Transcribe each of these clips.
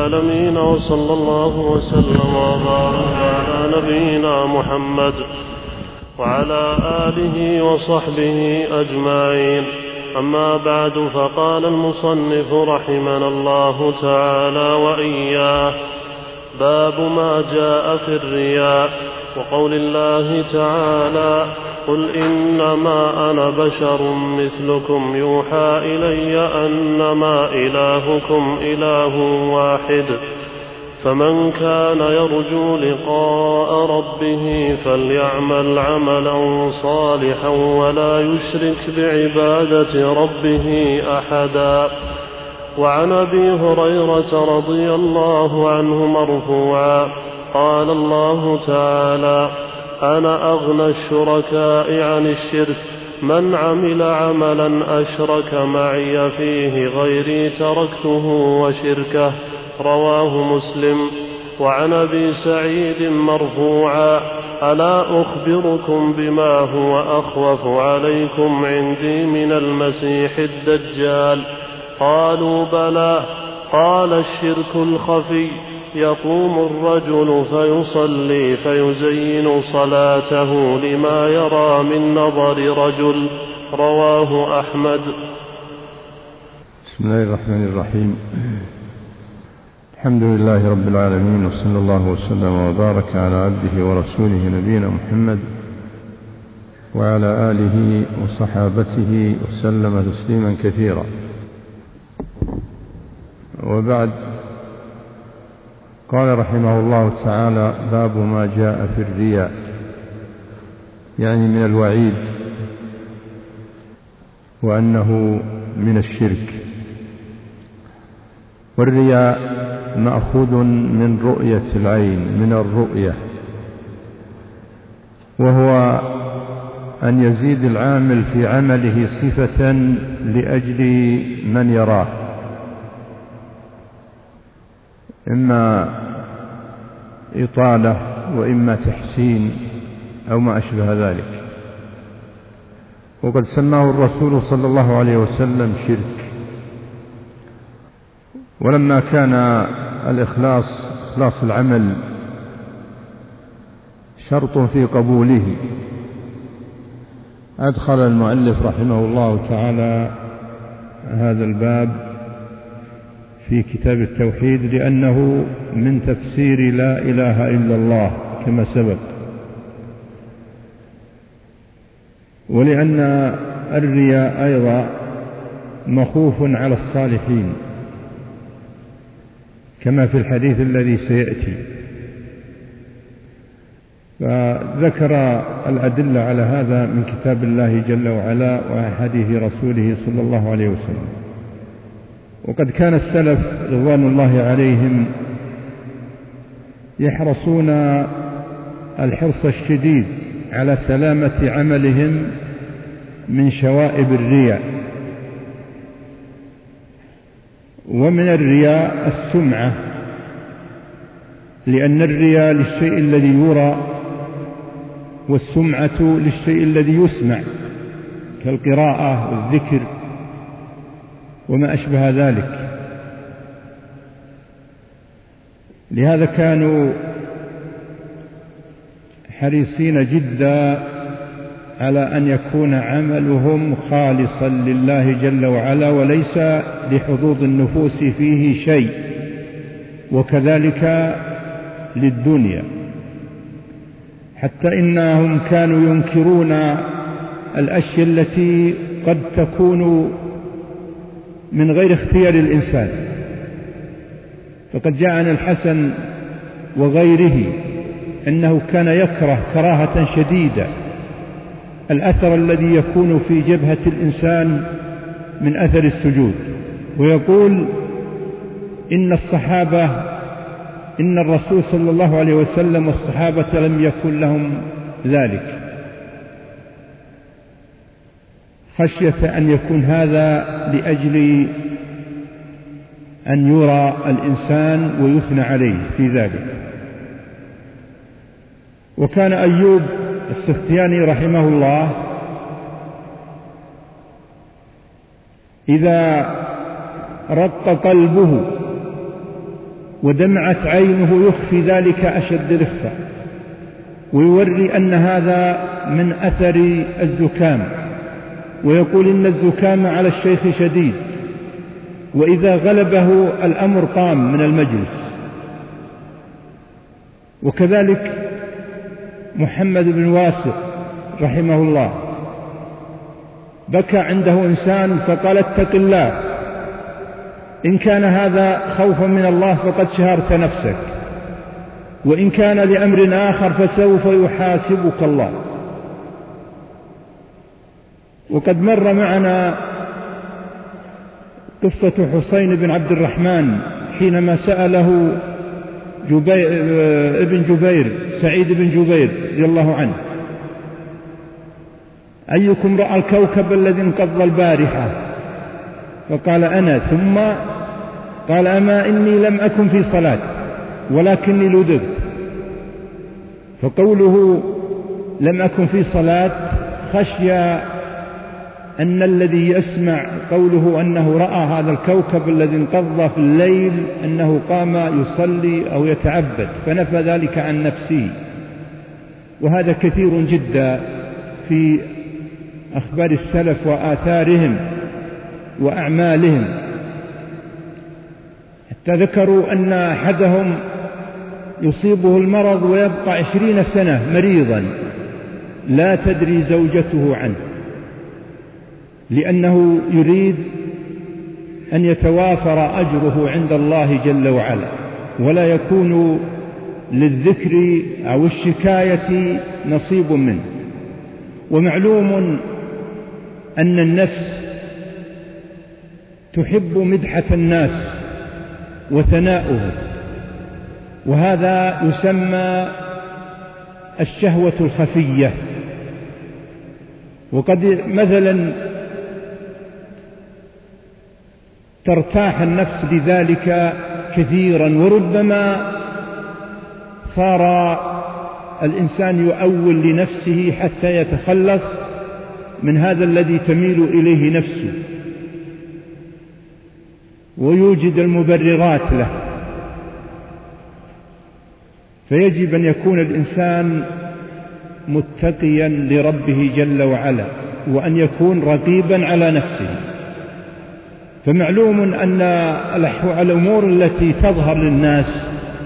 العالمين، وصلى الله وسلم وبارك على نبينا محمد وعلى آله وصحبه أجمعين. أما بعد، فقال المصنف رحمنا الله تعالى وإياه: باب ما جاء في الرياء، وقول الله تعالى: قل إنما أنا بشر مثلكم يوحى إلي أنما إلهكم إله واحد، فمن كان يرجو لقاء ربه فليعمل عملا صالحا ولا يشرك بعبادة ربه أحدا. وعن أبي هريرة رضي الله عنه مرفوعا قال الله تعالى: أنا أغنى الشركاء عن الشرك، من عمل عملا أشرك معي فيه غيري تركته وشركه، رواه مسلم. وعن أبي سعيد مرفوعا: ألا أخبركم بما هو أخوف عليكم عندي من المسيح الدجال؟ قالوا: بلى. قال: الشرك الخفي، يقوم الرجل فيصلي فيزين صلاته لما يرى من نظر رجل، رواه أحمد. بسم الله الرحمن الرحيم. الحمد لله رب العالمين، وصلى الله وسلم وبارك على عبده ورسوله نبينا محمد وعلى آله وصحابته وسلم تسليما كثيرا. وبعد، قال رحمه الله تعالى: باب ما جاء في الرياء، يعني من الوعيد، وأنه من الشرك. والرياء مأخوذ من رؤية العين، من الرؤية، وهو أن يزيد العامل في عمله صفة لأجل من يراه، إما إطالة وإما تحسين أو ما أشبه ذلك. وقد سماه الرسول صلى الله عليه وسلم شرك. ولما كان إخلاص العمل شرط في قبوله، أدخل المؤلف رحمه الله تعالى هذا الباب في كتاب التوحيد، لأنه من تفسير لا إله إلا الله كما سبق، ولأن الرياء أيضا مخوف على الصالحين كما في الحديث الذي سيأتي. فذكر الأدلة على هذا من كتاب الله جل وعلا وحديث رسوله صلى الله عليه وسلم. وقد كان السلف رضوان الله عليهم يحرصون الحرص الشديد على سلامة عملهم من شوائب الرياء. ومن الرياء السمعة، لأن الرياء للشيء الذي يرى، والسمعة للشيء الذي يسمع كالقراءة والذكر وما أشبه ذلك. لهذا كانوا حريصين جدا على أن يكون عملهم خالصا لله جل وعلا، وليس لحظوظ النفوس فيه شيء، وكذلك للدنيا. حتى إنهم كانوا ينكرون الأشياء التي قد تكون من غير اختيار الإنسان. فقد جاء عن الحسن وغيره أنه كان يكره كراهة شديدة الأثر الذي يكون في جبهة الإنسان من أثر السجود، ويقول إن الرسول صلى الله عليه وسلم والصحابة لم يكن لهم ذلك، خشية أن يكون هذا لأجل أن يرى الإنسان ويثنى عليه في ذلك. وكان أيوب السختياني رحمه الله إذا رق قلبه ودمعت عينه يخفي ذلك أشد الإخفاء، ويوري أن هذا من أثر الزكام، ويقول إن الزكام على الشيخ شديد، وإذا غلبه الأمر قام من المجلس. وكذلك محمد بن واسع رحمه الله بكى عنده إنسان فقال اتق الله، إن كان هذا خوفا من الله فقد شهرت نفسك، وإن كان لأمر آخر فسوف يحاسبك الله. وقد مر معنا قصة حسين بن عبد الرحمن حينما سأله ابن جبير سعيد بن جبير رضي الله عنه أيكم رأى الكوكب الذي انقض البارحة؟ فقال أنا. ثم قال أما إني لم أكن في صلاة ولكني لدغت. فقوله لم أكن في صلاة خشي أن الذي يسمع قوله أنه رأى هذا الكوكب الذي انقض في الليل أنه قام يصلي أو يتعبد، فنفى ذلك عن نفسه. وهذا كثير جدا في أخبار السلف وآثارهم وأعمالهم، حتى ذكروا أن أحدهم يصيبه المرض ويبقى 20 سنة مريضا لا تدري زوجته عنه، لأنه يريد أن يتوافر أجره عند الله جل وعلا، ولا يكون للذكر أو الشكاية نصيب منه. ومعلوم أن النفس تحب مدحة الناس وثناؤهم، وهذا يسمى الشهوة الخفية. وقد مثلا ترتاح النفس لذلك كثيرا، وربما صار الإنسان يؤول لنفسه حتى يتخلص من هذا الذي تميل إليه نفسه، ويوجد المبررات له. فيجب أن يكون الإنسان متقيا لربه جل وعلا، وأن يكون رقيبا على نفسه. فمعلوم أن الأمور التي تظهر للناس،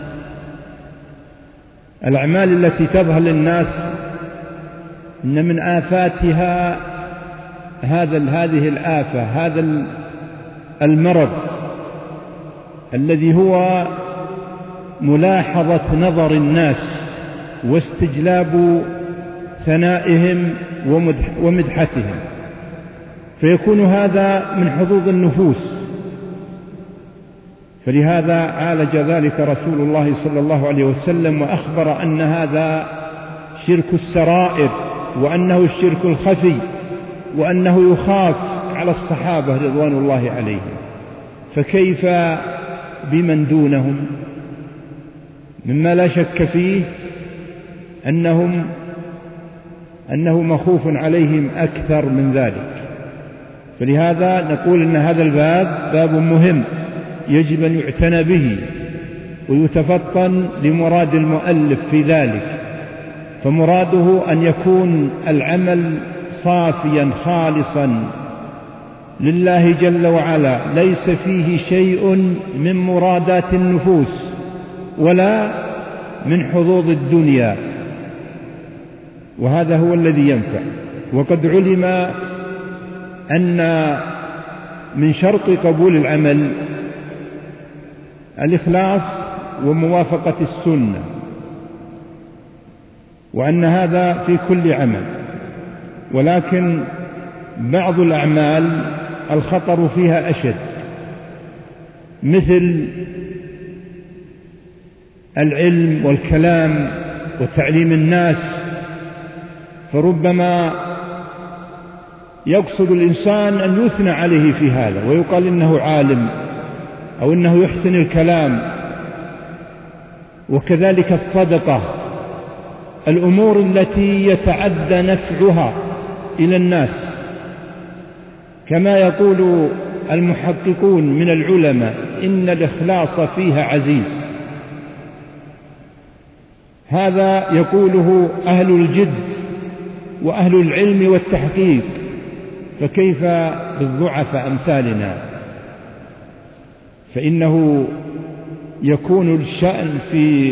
الأعمال التي تظهر للناس، إن من آفاتها هذه الآفة، هذا المرض الذي هو ملاحظة نظر الناس واستجلاب ثنائهم ومدحتهم، فيكون هذا من حظوظ النفوس. فلهذا عالج ذلك رسول الله صلى الله عليه وسلم، وأخبر أن هذا شرك السرائر، وأنه الشرك الخفي، وأنه يخاف على الصحابة رضوان الله عليهم، فكيف بمن دونهم؟ مما لا شك فيه أنه مخوف عليهم أكثر من ذلك. فلهذا نقول إن هذا الباب باب مهم يجب أن يعتنى به ويتفطن لمراد المؤلف في ذلك. فمراده أن يكون العمل صافيا خالصا لله جل وعلا، ليس فيه شيء من مرادات النفوس ولا من حظوظ الدنيا، وهذا هو الذي ينفع. وقد علم أن من شرط قبول العمل الإخلاص وموافقة السنة، وأن هذا في كل عمل. ولكن بعض الأعمال الخطر فيها أشد، مثل العلم والكلام وتعليم الناس، فربما يقصد الإنسان أن يثنى عليه في هذا ويقال إنه عالم أو إنه يحسن الكلام. وكذلك الصدقة، الأمور التي يتعدى نفعها إلى الناس، كما يقول المحققون من العلماء إن الإخلاص فيها عزيز، هذا يقوله أهل الجد وأهل العلم والتحقيق، فكيف بالضعفاء أمثالنا؟ فإنه يكون الشأن في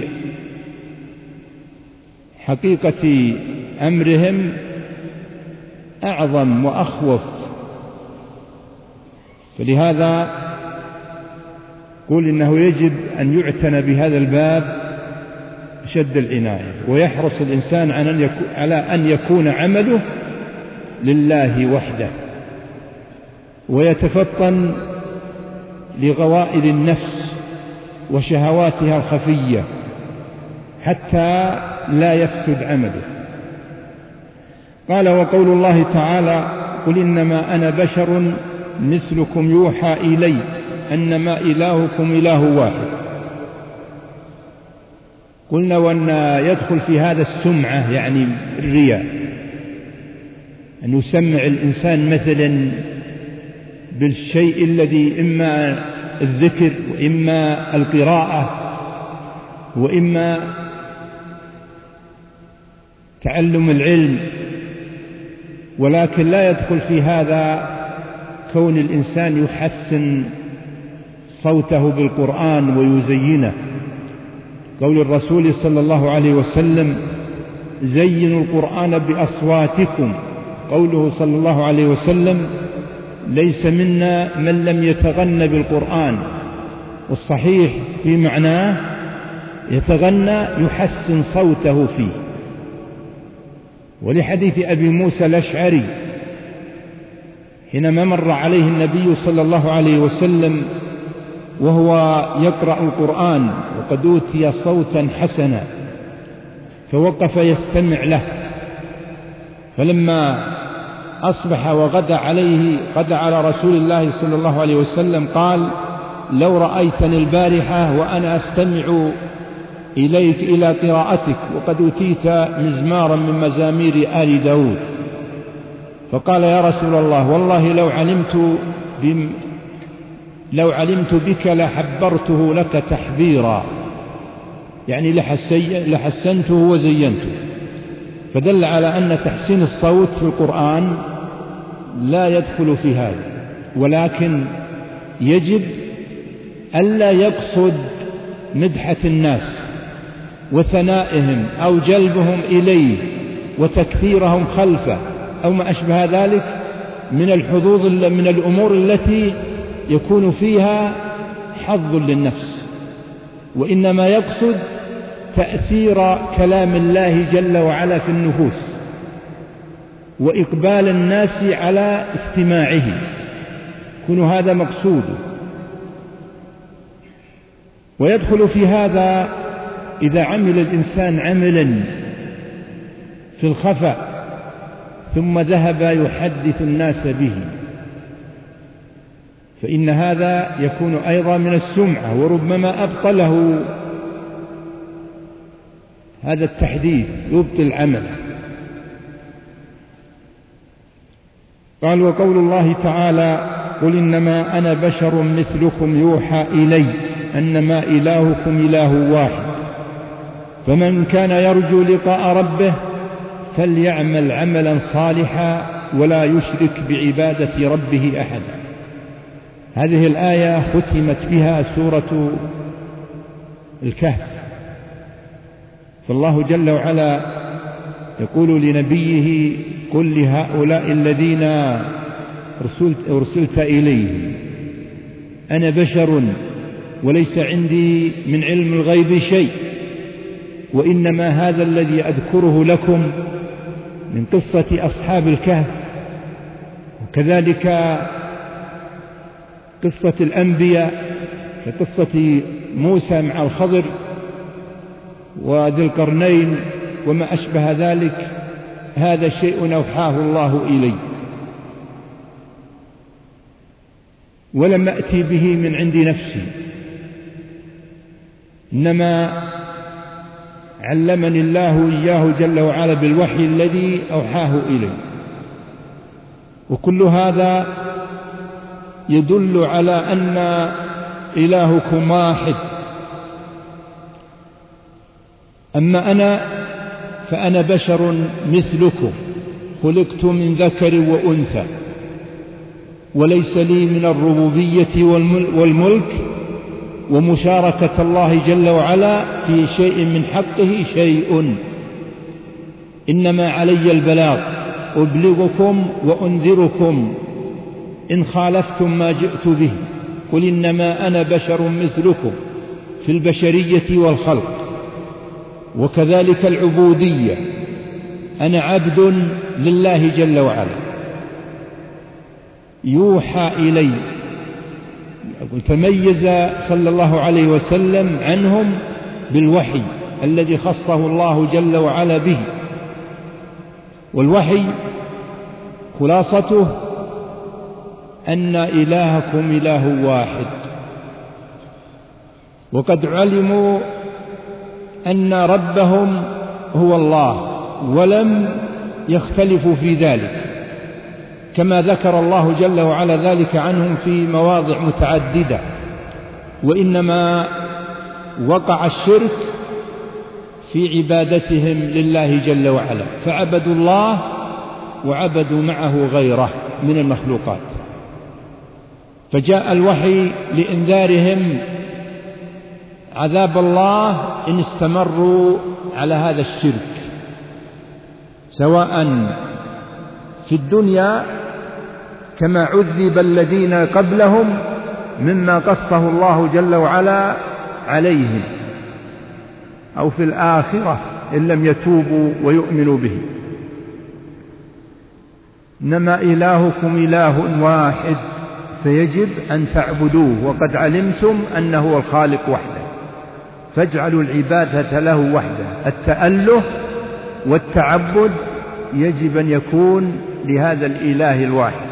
حقيقة أمرهم أعظم وأخوف. فلهذا قل إنه يجب أن يعتنى بهذا الباب شد العناية، ويحرص الإنسان على أن يكون عمله لله وحده، ويتفطن لغوائل النفس وشهواتها الخفية حتى لا يفسد عمله. قال: وقول الله تعالى: قل إنما أنا بشر مثلكم يوحى إلي أنما إلهكم إله واحد. قلنا وأن يدخل في هذا السمعة، يعني الرياء، أن يسمع الإنسان مثلا بالشيء الذي إما الذكر وإما القراءة وإما تعلم العلم، ولكن لا يدخل في هذا كون الإنسان يحسن صوته بالقرآن ويزينه. قول الرسول صلى الله عليه وسلم: زينوا القرآن بأصواتكم. قوله صلى الله عليه وسلم: ليس منا من لم يتغنى بالقرآن. والصحيح في معناه يتغنى يحسن صوته فيه. ولحديث أبي موسى الأشعري حينما مر عليه النبي صلى الله عليه وسلم وهو يقرأ القرآن وقد أوتي صوتا حسنا، فوقف يستمع له، فلما أصبح وغدا على رسول الله صلى الله عليه وسلم قال: لو رأيتني البارحة وأنا أستمع إليك إلى قراءتك وقد أوتيت مزمارا من مزامير آل داود. فقال: يا رسول الله، والله لو علمت بك لحبرته لك تحبيرا، يعني لحسنته وزينته. فدل على أن تحسين الصوت في القرآن لا يدخل في هذا، ولكن يجب ألا يقصد مدحة الناس وثنائهم أو جلبهم إليه وتكثيرهم خلفه أو ما أشبه ذلك من الحظوظ من الأمور التي يكون فيها حظ للنفس، وإنما يقصد تأثير كلام الله جل وعلا في النفوس وإقبال الناس على استماعه، يكون هذا مقصوده. ويدخل في هذا إذا عمل الإنسان عملا في الخفاء ثم ذهب يحدث الناس به، فإن هذا يكون أيضا من السمعة، وربما أبطله هذا التحديث، يبطل العمل. قال: وقول الله تعالى: قل إنما أنا بشر مثلكم يوحى إلي أنما إلهكم إله واحد، فمن كان يرجو لقاء ربه فليعمل عملا صالحا ولا يشرك بعبادة ربه أحدا. هذه الآية ختمت بها سورة الكهف، فالله جل وعلا يقول لنبيه: قل لهؤلاء الذين أرسلت إليهم أنا بشر وليس عندي من علم الغيب شيء، وإنما هذا الذي أذكره لكم من قصة أصحاب الكهف، وكذلك قصة الأنبياء كقصة موسى مع الخضر وذي القرنين وما أشبه ذلك، هذا شيء أوحاه الله إلي، ولم أتي به من عند نفسي، إنما علمني الله إياه جل وعلا بالوحي الذي أوحاه إلي. وكل هذا يدل على أن إلهكم واحد، أما أنا فأنا بشر مثلكم، خلقت من ذكر وأنثى، وليس لي من الربوبية والملك ومشاركة الله جل وعلا في شيء من حقه شيء، إنما علي البلاغ، أبلغكم وأنذركم إن خالفتم ما جئت به، قل إنما أنا بشر مثلكم في البشرية والخلق. وكذلك العبودية، أنا عبد لله جل وعلا، يوحى إلي. تميز صلى الله عليه وسلم عنهم بالوحي الذي خصه الله جل وعلا به. والوحي خلاصته أن إلهكم إله واحد، وقد علموا أن ربهم هو الله ولم يختلفوا في ذلك، كما ذكر الله جل وعلا ذلك عنهم في مواضع متعددة. وإنما وقع الشرك في عبادتهم لله جل وعلا، فعبدوا الله وعبدوا معه غيره من المخلوقات. فجاء الوحي لإنذارهم عذاب الله إن استمروا على هذا الشرك، سواء في الدنيا كما عذب الذين قبلهم مما قصه الله جل وعلا عليهم، أو في الآخرة إن لم يتوبوا ويؤمنوا به. إنما إلهكم إله واحد فيجب أن تعبدوه، وقد علمتم أنه هو الخالق وحده، فاجعلوا العبادة له وحده. التأله والتعبد يجب أن يكون لهذا الإله الواحد.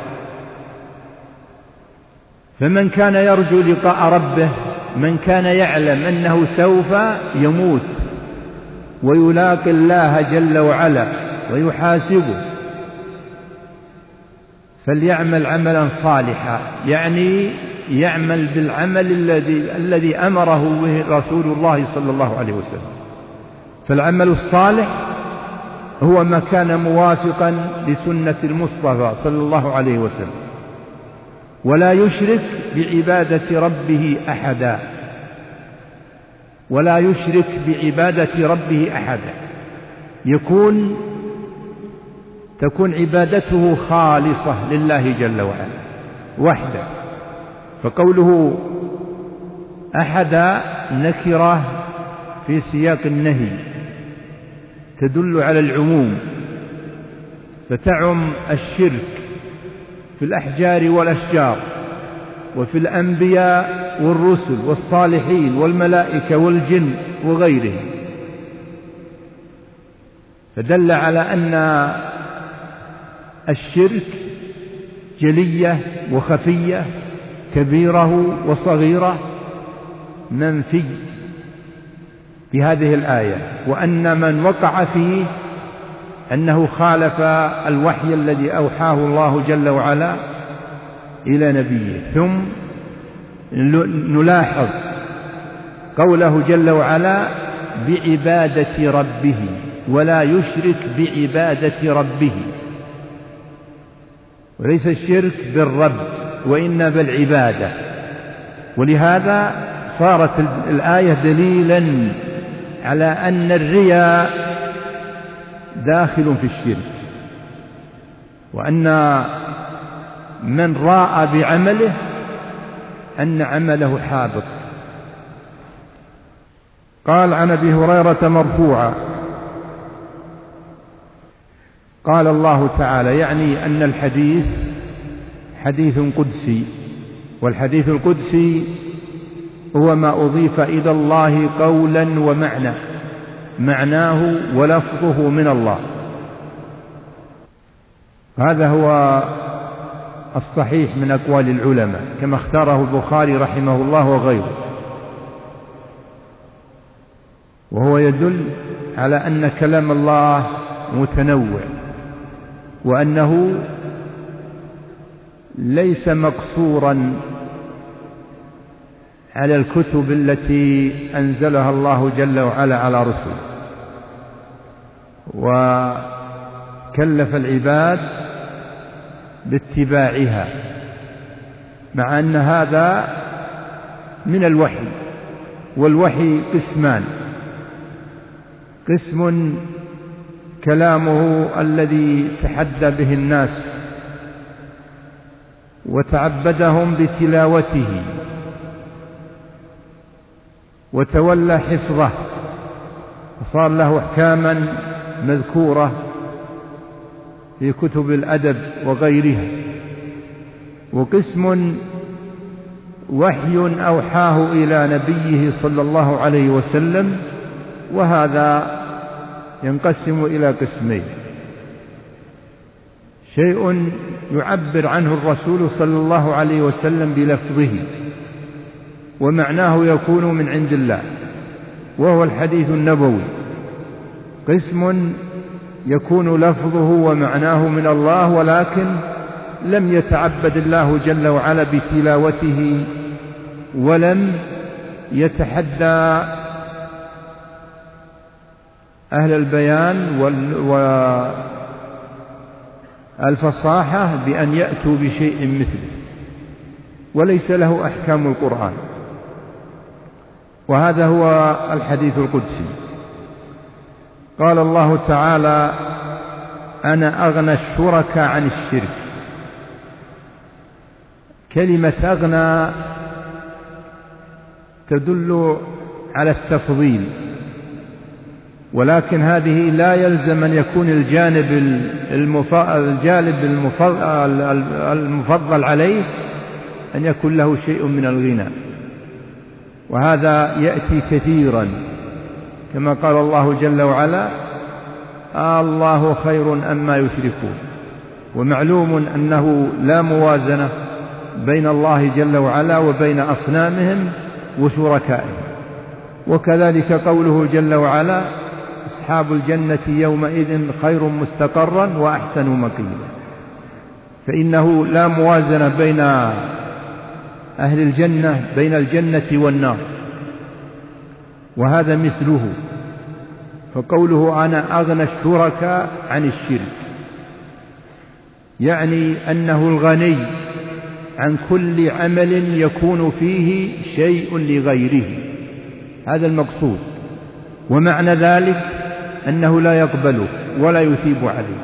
فمن كان يرجو لقاء ربه، من كان يعلم أنه سوف يموت ويلاقي الله جل وعلا ويحاسبه، فليعمل عملا صالحا، يعني يعمل بالعمل الذي أمره به رسول الله صلى الله عليه وسلم. فالعمل الصالح هو ما كان موافقا لسنة المصطفى صلى الله عليه وسلم، ولا يشرك بعبادة ربه أحدا، ولا يشرك بعبادة ربه أحدا، تكون عبادته خالصة لله جل وعلا وحده. فقوله أحدا نكرة في سياق النهي تدل على العموم، فتعم الشرك في الأحجار والأشجار، وفي الأنبياء والرسل والصالحين والملائكة والجن وغيرهم، فدل على أن الشرك جلية وخفية، كبيرة وصغيرة، منفي بهذه الآية، وأن من وقع فيه أنه خالف الوحي الذي أوحاه الله جل وعلا إلى نبيه. ثم نلاحظ قوله جل وعلا بعبادة ربه، ولا يشرك بعبادة ربه، وليس الشرك بالرب وإنما بالعبادة. ولهذا صارت الآية دليلا على أن الرياء داخل في الشرك، وأن من راء بعمله أن عمله حابط. قال عن أبي هريرة مرفوعا قال الله تعالى، يعني أن الحديث حديث قدسي، والحديث القدسي هو ما أضيف إلى الله قولا ومعنى، معناه ولفظه من الله. هذا هو الصحيح من أقوال العلماء كما اختاره البخاري رحمه الله وغيره، وهو يدل على أن كلام الله متنوع، وأنه ليس مقصورا على الكتب التي أنزلها الله جل وعلا على رسله، وكلف العباد باتباعها، مع أن هذا من الوحي، والوحي قسمان: قسم كلامه الذي تحدى به الناس وتعبدهم بتلاوته وتولى حفظه وصار له أحكاما مذكورة في كتب الأدب وغيرها. وقسم وحي أوحاه إلى نبيه صلى الله عليه وسلم، وهذا ينقسم إلى قسمين: شيء يعبر عنه الرسول صلى الله عليه وسلم بلفظه ومعناه يكون من عند الله وهو الحديث النبوي، قسم يكون لفظه ومعناه من الله ولكن لم يتعبد الله جل وعلا بتلاوته ولم يتحدى أهل البيان والفصاحة بأن يأتوا بشيء مثله، وليس له أحكام القرآن. وهذا هو الحديث القدسي. قال الله تعالى: أنا أغنى الشركاء عن الشرك. كلمة أغنى تدل على التفضيل، ولكن هذه لا يلزم أن يكون الجانب المفضل عليه أن يكون له شيء من الغنى، وهذا يأتي كثيرا كما قال الله جل وعلا: الله خير أما يشركون. ومعلوم أنه لا موازنة بين الله جل وعلا وبين أصنامهم وشركائهم. وكذلك قوله جل وعلا: أصحاب الجنة يومئذ خير مستقرا وأحسن مقيلا. فإنه لا موازنة بين أهل الجنة، بين الجنة والنار، وهذا مثله. فقوله: أنا أغنى الشركاء عن الشرك، يعني أنه الغني عن كل عمل يكون فيه شيء لغيره، هذا المقصود. ومعنى ذلك أنه لا يقبله ولا يثيب عليه،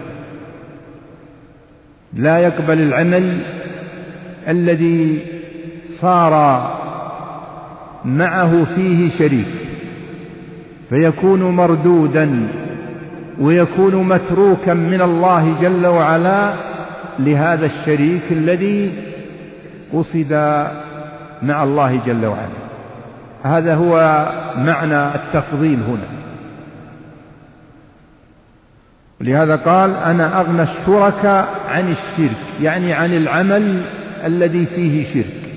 لا يقبل العمل الذي صار معه فيه شريك، فيكون مردودا ويكون متروكا من الله جل وعلا لهذا الشريك الذي قصد مع الله جل وعلا. هذا هو معنى التفضيل هنا. ولهذا قال: أنا أغنى الشركاء عن الشرك، يعني عن العمل الذي فيه شرك.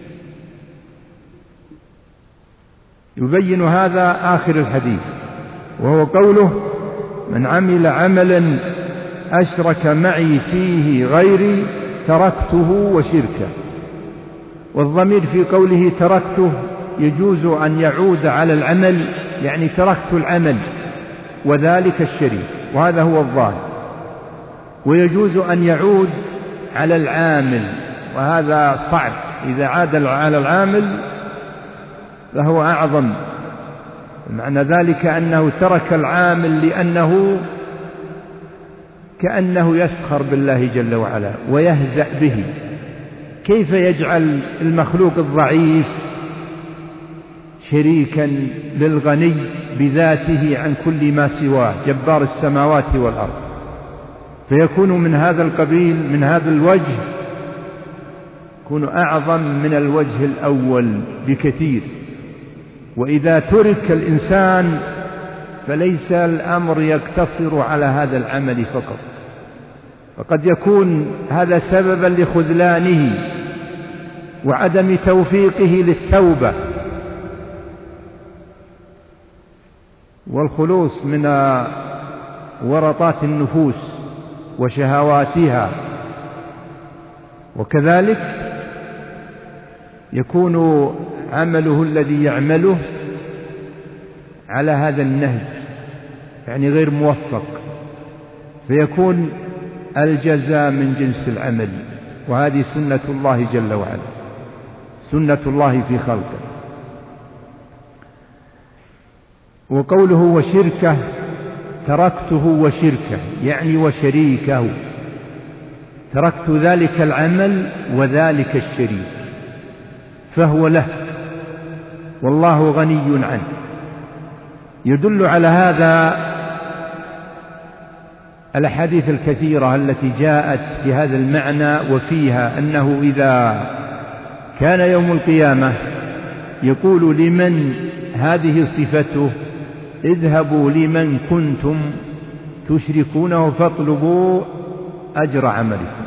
يبين هذا آخر الحديث، وهو قوله: من عمل عملا أشرك معي فيه غيري تركته وشركه. والضمير في قوله تركته يجوز أن يعود على العمل، يعني تركت العمل وذلك الشريك، وهذا هو الظاهر. ويجوز أن يعود على العامل، وهذا صعب. إذا عاد على العامل فهو أعظم. معنى ذلك أنه ترك العامل لأنه كأنه يسخر بالله جل وعلا ويهزأ به. كيف يجعل المخلوق الضعيف شريكا للغني بذاته عن كل ما سواه جبار السماوات والأرض؟ فيكون من هذا القبيل، من هذا الوجه يكون أعظم من الوجه الأول بكثير. وإذا ترك الإنسان فليس الأمر يقتصر على هذا العمل فقط، فقد يكون هذا سببا لخذلانه وعدم توفيقه للتوبة والخلوص من ورطات النفوس وشهواتها. وكذلك يكون عمله الذي يعمله على هذا النهج، يعني غير موفق، فيكون الجزاء من جنس العمل، وهذه سنة الله جل وعلا، سنة الله في خلقه. وقوله وشركه تركته وشركه يعني وشريكه، تركت ذلك العمل وذلك الشريك فهو له والله غني عنه. يدل على هذا الأحاديث الكثيرة التي جاءت في هذا المعنى، وفيها أنه إذا كان يوم القيامة يقول لمن هذه صفته اذهبوا لمن كنتم تشركونه فاطلبوا أجر عملكم،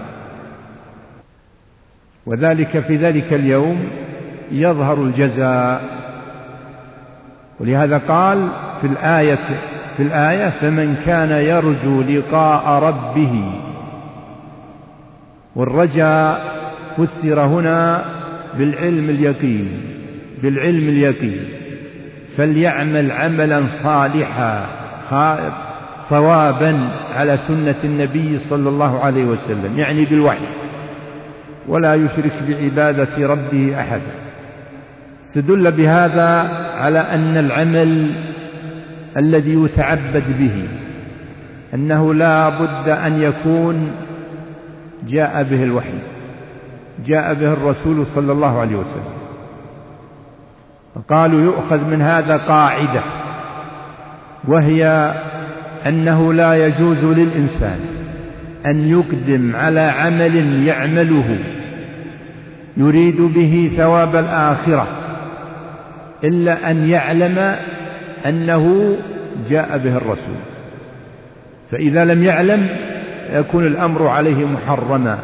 وذلك في ذلك اليوم يظهر الجزاء. ولهذا قال في الآية فمن كان يرجو لقاء ربه، والرجاء فسر هنا بالعلم اليقين، فليعمل عملا صالحا صوابا على سنة النبي صلى الله عليه وسلم، يعني بالوحي، ولا يشرك بعبادة ربه أحدا. استدل بهذا على أن العمل الذي يتعبد به أنه لا بد أن يكون جاء به الوحي، جاء به الرسول صلى الله عليه وسلم. قالوا يؤخذ من هذا قاعدة، وهي أنه لا يجوز للإنسان أن يقدم على عمل يعمله يريد به ثواب الآخرة إلا أن يعلم أنه جاء به الرسول، فإذا لم يعلم يكون الأمر عليه محرما.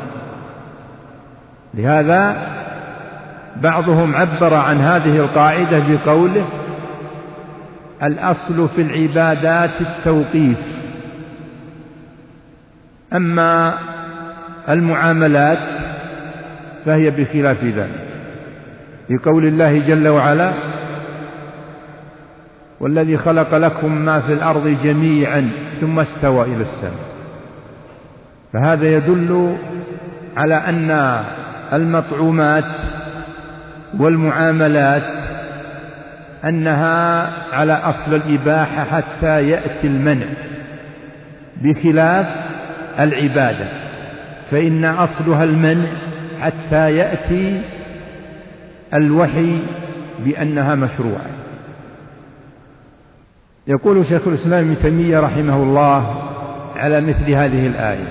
لهذا بعضهم عبر عن هذه القاعدة بقوله الأصل في العبادات التوقيف، أما المعاملات فهي بخلاف ذلك، بقول الله جل وعلا والذي خلق لكم ما في الأرض جميعا ثم استوى إلى السماء. فهذا يدل على أن المطعومات والمعاملات أنها على أصل الإباحة حتى يأتي المنع، بخلاف العبادة فإن أصلها المنع حتى يأتي الوحي بأنها مشروعة. يقول شيخ الإسلام ابن تيمية رحمه الله على مثل هذه الآية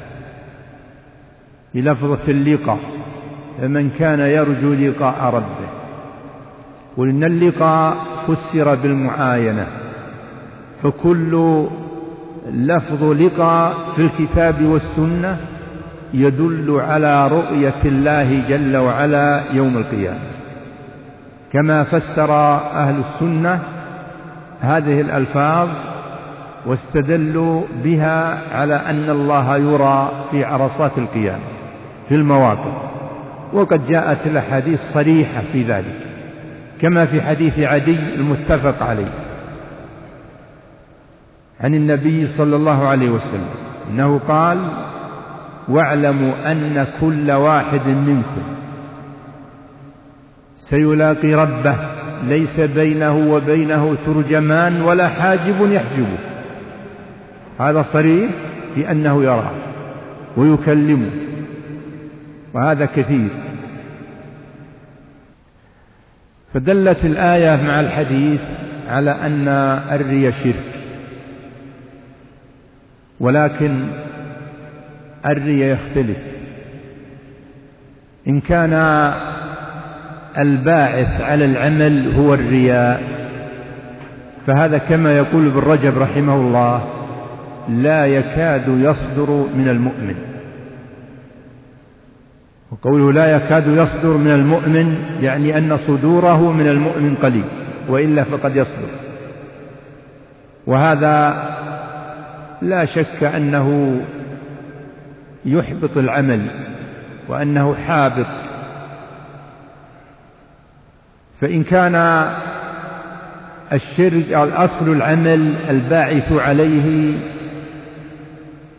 بلفظة اللقاء فمن كان يرجو لقاء ربه، وإن اللقاء فسر بالمعاينة، فكل لفظ لقاء في الكتاب والسنة يدل على رؤية الله جل وعلا يوم القيامة، كما فسر أهل السنة هذه الألفاظ واستدلوا بها على أن الله يرى في عرصات القيامة في المواقف، وقد جاءت الأحاديث صريحة في ذلك، كما في حديث عدي المتفق عليه عن النبي صلى الله عليه وسلم أنه قال واعلموا أن كل واحد منكم سيلاقي ربه ليس بينه وبينه ترجمان ولا حاجب يحجبه. هذا صريح في أنه يراه ويكلمه، وهذا كثير. فدلت الآية مع الحديث على أن الرياء شرك، ولكن الرياء يختلف. إن كان الباعث على العمل هو الرياء فهذا كما يقول ابن رجب رحمه الله لا يكاد يصدر من المؤمن، وقوله لا يكاد يصدر من المؤمن يعني أن صدوره من المؤمن قليل، وإلا فقد يصدر. وهذا لا شك أنه يحبط العمل وأنه حابط. فإن كان الشرك الأصل العمل الباعث عليه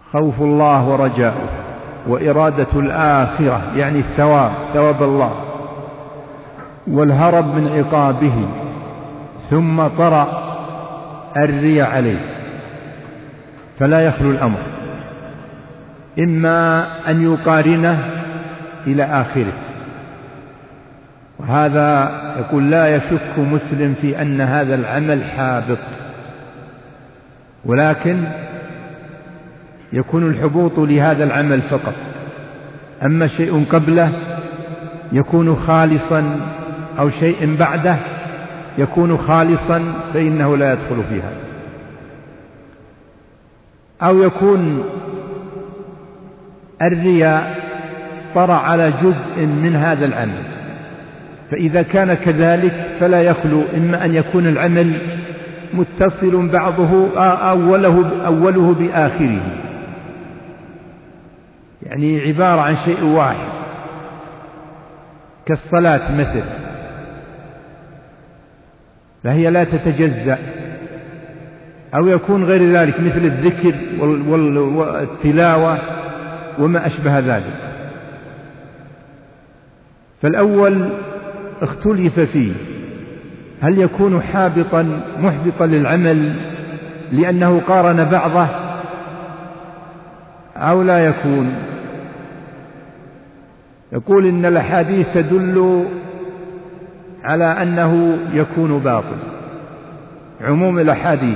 خوف الله ورجاؤه، وإرادة الآخرة يعني الثواب، ثواب الله، والهرب من عقابه، ثم طرأ الرياء عليه، فلا يخلو الأمر، إما أن يقارنه إلى آخره. وهذا يقول لا يشك مسلم في أن هذا العمل حابط، ولكن يكون الحبوط لهذا العمل فقط، أما شيء قبله يكون خالصا أو شيء بعده يكون خالصا فإنه لا يدخل فيها. أو يكون الرياء طرأ على جزء من هذا العمل، فإذا كان كذلك فلا يخلو إما أن يكون العمل متصل بعضه أوله بآخره، يعني عبارة عن شيء واحد كالصلاة مثل، فهي لا تتجزأ. أو يكون غير ذلك مثل الذكر والتلاوة وما أشبه ذلك. فالأول اختلف فيه، هل يكون حابطا محبطا للعمل لأنه قارن بعضه أو لا يكون؟ يقول إن الأحاديث تدل على أنه يكون باطل، عموم الأحاديث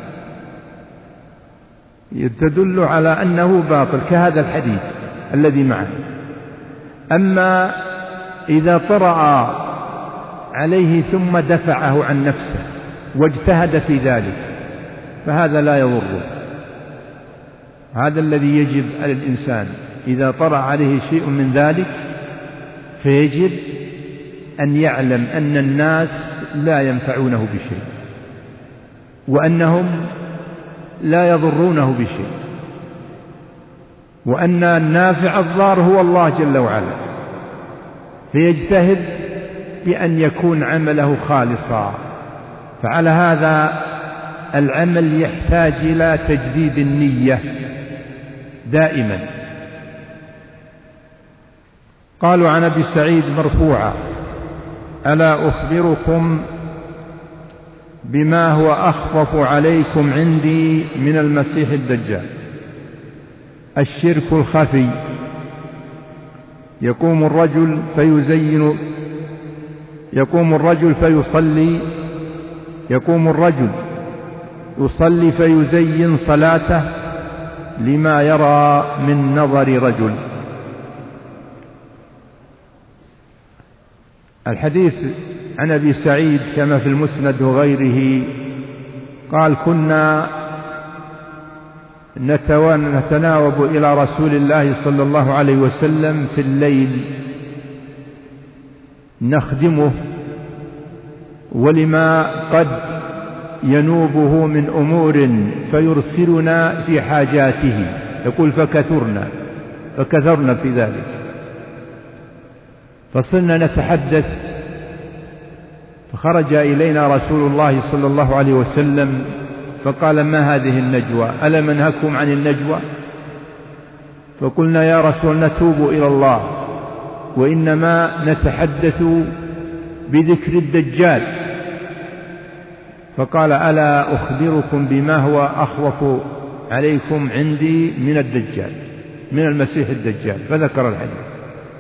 تدل على أنه باطل كهذا الحديث الذي معه. أما إذا طرأ عليه ثم دفعه عن نفسه واجتهد في ذلك فهذا لا يضره. هذا الذي يجب على الإنسان إذا طرأ عليه شيء من ذلك فيجب أن يعلم أن الناس لا ينفعونه بشيء، وأنهم لا يضرونه بشيء، وأن النافع الضار هو الله جل وعلا، فيجتهد بأن يكون عمله خالصا. فعلى هذا العمل يحتاج إلى تجديد النية دائما. قالوا عن أبي سعيد مرفوعا: ألا أخبركم بما هو أخفف عليكم عندي من المسيح الدجال؟ الشرك الخفي. يقوم الرجل يصلي فيزين صلاته لما يرى من نظر رجل. الحديث عن أبي سعيد كما في المسند وغيره قال: كنا نتناوب إلى رسول الله صلى الله عليه وسلم في الليل نخدمه ولما قد ينوبه من أمور فيرسلنا في حاجاته. يقول فكثرنا في ذلك، فصرنا نتحدث، فخرج إلينا رسول الله صلى الله عليه وسلم فقال: ما هذه النجوى؟ ألم أنهكم عن النجوى؟ فقلنا: يا رسول نتوب إلى الله، وإنما نتحدث بذكر الدجال. فقال: ألا أخبركم بما هو أخوف عليكم عندي من الدجال، من المسيح الدجال؟ فذكر الحديث،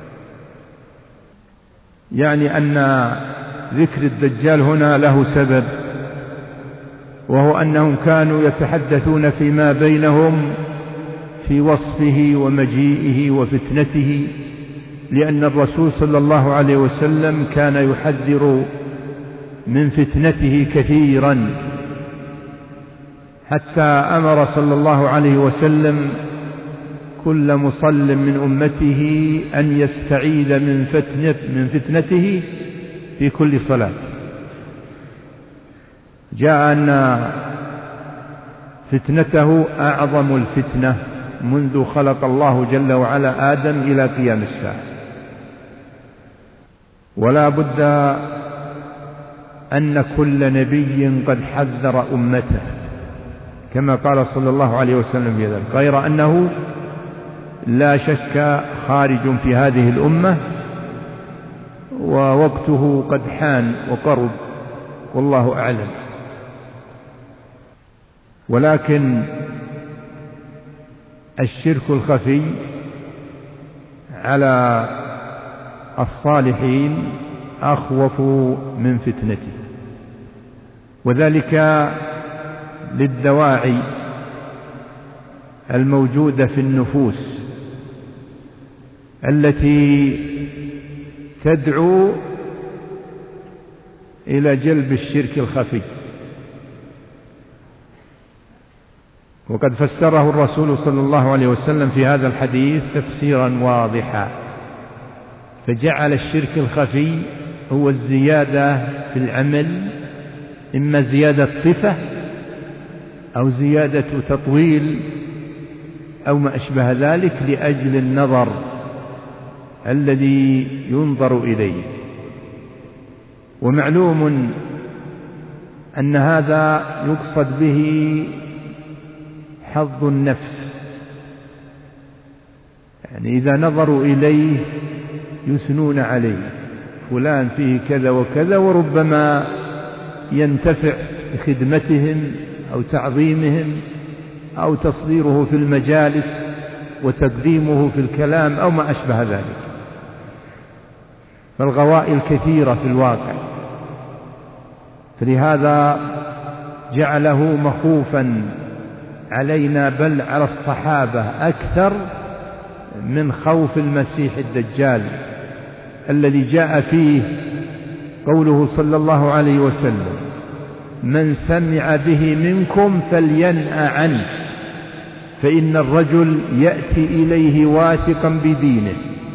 يعني أن ذكر الدجال هنا له سبب، وهو أنهم كانوا يتحدثون فيما بينهم في وصفه ومجيئه وفتنته، لأن الرسول صلى الله عليه وسلم كان يحذر من فتنته كثيرا، حتى أمر صلى الله عليه وسلم كل مصل من أمته أن يستعيذ من فتنته في كل صلاة. جاء أن فتنته أعظم الفتنة منذ خلق الله جل وعلا آدم إلى قيام الساعة، ولا بد أن كل نبي قد حذر أمته كما قال صلى الله عليه وسلم في ذلك، غير أنه لا شك خارج في هذه الأمة ووقته قد حان وقرب، والله أعلم. ولكن الشرك الخفي على الصالحين أخوف من فتنته، وذلك للدواعي الموجودة في النفوس التي تدعو إلى جلب الشرك الخفي. وقد فسره الرسول صلى الله عليه وسلم في هذا الحديث تفسيرا واضحا، فجعل الشرك الخفي هو الزيادة في العمل، إما زيادة صفة أو زيادة تطويل أو ما أشبه ذلك، لأجل النظر الذي ينظر إليه. ومعلوم أن هذا يقصد به حظ النفس، يعني إذا نظروا إليه يثنون عليه، فلان فيه كذا وكذا، وربما ينتفع بخدمتهم أو تعظيمهم أو تصديره في المجالس وتقديمه في الكلام أو ما أشبه ذلك. فالغوائل كثيرة في الواقع، فلهذا جعله مخوفا علينا، بل على الصحابة أكثر من خوف المسيح الدجال الذي جاء فيه قوله صلى الله عليه وسلم: من سمع به منكم فلينأ عنه، فإن الرجل يأتي إليه واثقا بدينه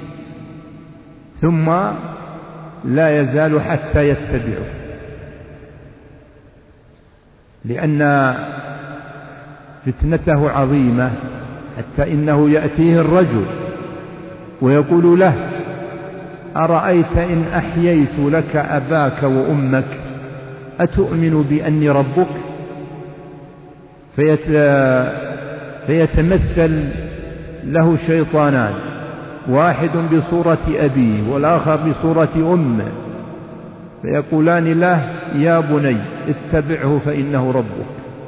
ثم لا يزال حتى يتبعه، لأن فتنته عظيمة، حتى إنه يأتيه الرجل ويقول له: أرأيت إن أحييت لك أباك وأمك أتؤمن بأني ربك؟ فيتمثل له شيطانان، واحد بصورة أبيه والآخر بصورة أمه، فيقولان له: يا بني اتبعه فإنه ربك.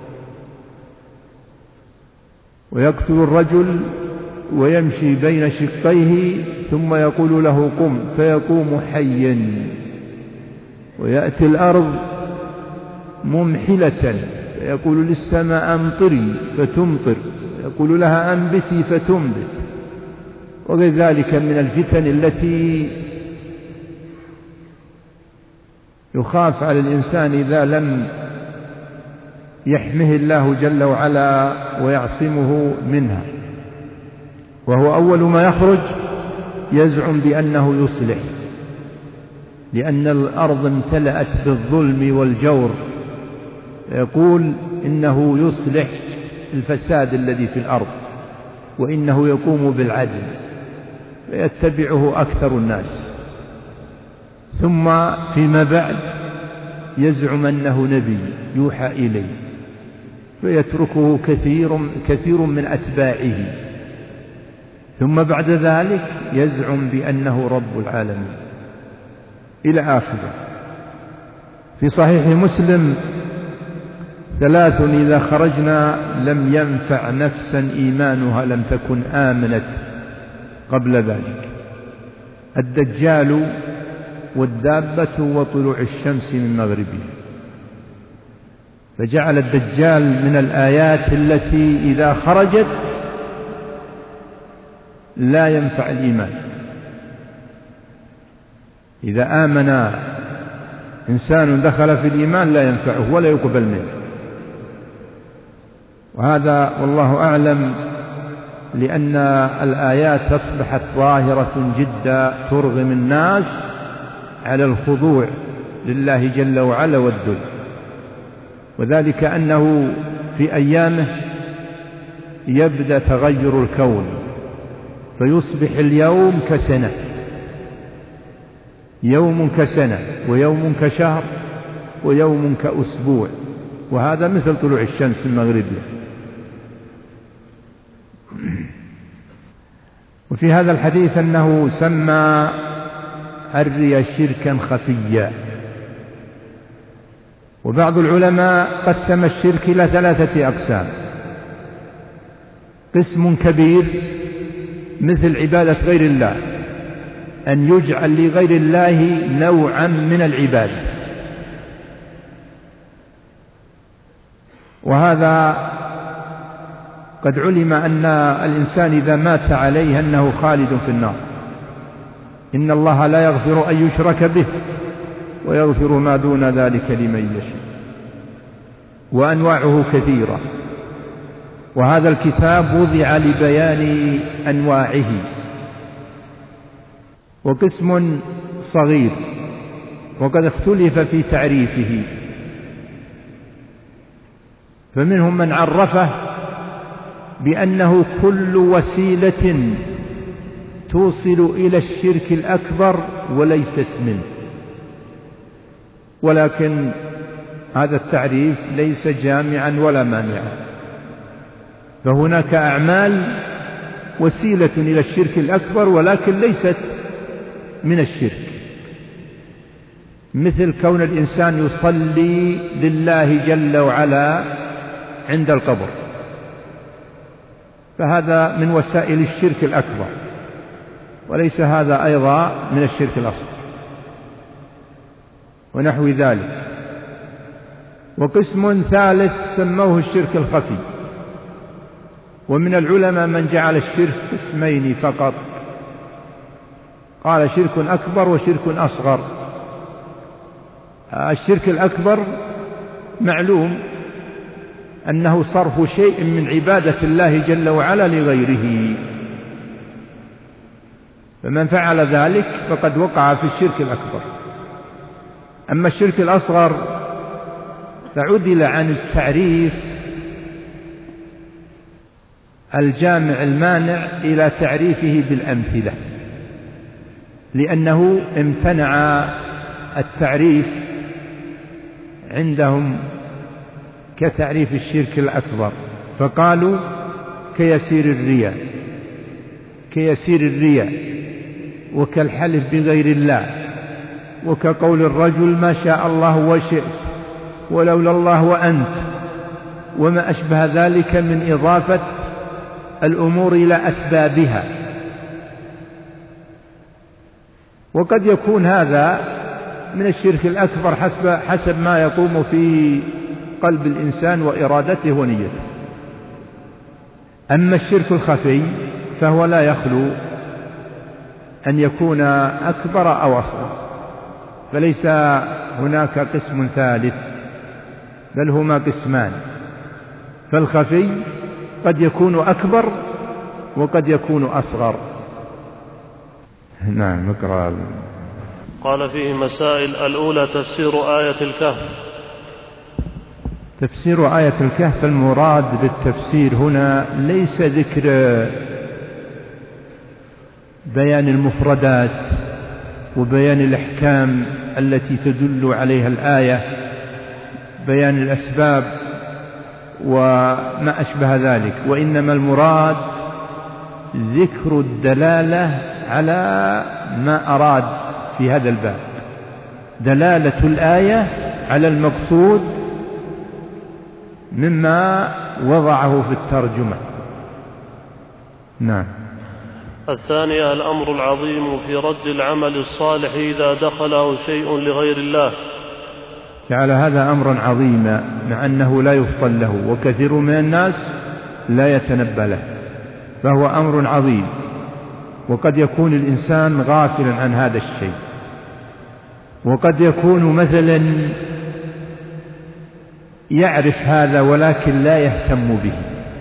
ويقتل الرجل ويمشي بين شقيه ثم يقول له: قم، فيقوم حيا. ويأتي الأرض ممحلة فيقول للسماء أمطري فتمطر، يقول لها أنبتي فتنبت. وغير ذلك من الفتن التي يخاف على الإنسان إذا لم يحمه الله جل وعلا ويعصمه منها. وهو أول ما يخرج يزعم بأنه يصلح، لأن الأرض امتلأت بالظلم والجور، يقول إنه يصلح الفساد الذي في الأرض وإنه يقوم بالعدل، فيتبعه أكثر الناس. ثم فيما بعد يزعم أنه نبي يوحى إليه، فيتركه كثير من أتباعه. ثم بعد ذلك يزعم بأنه رب العالمين إلى آخره. في صحيح مسلم: 3 إذا خرجنا لم ينفع نفسا إيمانها لم تكن آمنت قبل ذلك: الدجال والدابة وطلوع الشمس من مغربها. فجعل الدجال من الآيات التي إذا خرجت لا ينفع الإيمان. إذا آمن إنسان دخل في الإيمان لا ينفعه ولا يقبل منه. وهذا والله أعلم لأن الآيات أصبحت ظاهرة جدا ترغم الناس على الخضوع لله جل وعلا والذل. وذلك أنه في أيامه يبدأ تغير الكون، فيصبح اليوم كسنة، يوم كسنة، ويوم كشهر، ويوم كأسبوع. وهذا مثل طلوع الشمس من مغربها. وفي هذا الحديث أنه سمى الرياء شركا خفيا. وبعض العلماء قسم الشرك إلى 3 أقسام: قسم كبير مثل عبادة غير الله، أن يجعل لغير الله نوعا من العبادة، وهذا قد علم أن الإنسان إذا مات عليه أنه خالد في النار. إن الله لا يغفر أن يشرك به ويغفر ما دون ذلك لمن يشاء. وأنواعه كثيرة، وهذا الكتاب وضع لبيان أنواعه. وقسم صغير وقد اختلف في تعريفه، فمنهم من عرفه بأنه كل وسيلة توصل إلى الشرك الأكبر وليست منه، ولكن هذا التعريف ليس جامعا ولا مانعا. فهناك أعمال وسيلة إلى الشرك الأكبر ولكن ليست من الشرك، مثل كون الإنسان يصلي لله جل وعلا عند القبر، فهذا من وسائل الشرك الأكبر، وليس هذا أيضا من الشرك الأصغر ونحو ذلك. وقسم ثالث سموه الشرك الخفي، ومن العلماء من جعل الشرك قسمين فقط، قال شرك أكبر وشرك أصغر. الشرك الأكبر معلوم أنه صرف شيء من عبادة الله جل وعلا لغيره، فمن فعل ذلك فقد وقع في الشرك الأكبر. أما الشرك الأصغر فعدل عن التعريف الجامع المانع إلى تعريفه بالأمثلة، لأنه امتنع التعريف عندهم كتعريف الشرك الأكبر، فقالوا كيسير الرياء وكالحلف بغير الله، وكقول الرجل ما شاء الله وشئت ولولا الله وأنت، وما أشبه ذلك من إضافة الأمور إلى أسبابها. وقد يكون هذا من الشرك الأكبر حسب ما يقوم في قلب الإنسان وإرادته ونيته. أما الشرك الخفي فهو لا يخلو أن يكون أكبر أو أصغر، فليس هناك قسم ثالث، بل هما قسمان. فالخفي قد يكون أكبر وقد يكون أصغر. نعم، اقرأ. قال فيه مسائل. الأولى تفسير آية الكهف. تفسير آية الكهف، المراد بالتفسير هنا ليس ذكر بيان المفردات وبيان الأحكام التي تدل عليها الآية، بيان الأسباب وما أشبه ذلك، وإنما المراد ذكر الدلالة على ما أراد في هذا الباب، دلالة الآية على المقصود مما وضعه في الترجمة. نعم. الثانية الأمر العظيم في رد العمل الصالح إذا دخله شيء لغير الله. جعل هذا أمرا عظيما مع أنه لا يفطن له، وكثير من الناس لا يتنبه له، فهو أمر عظيم، وقد يكون الإنسان غافلا عن هذا الشيء، وقد يكون مثلا يعرف هذا ولكن لا يهتم به،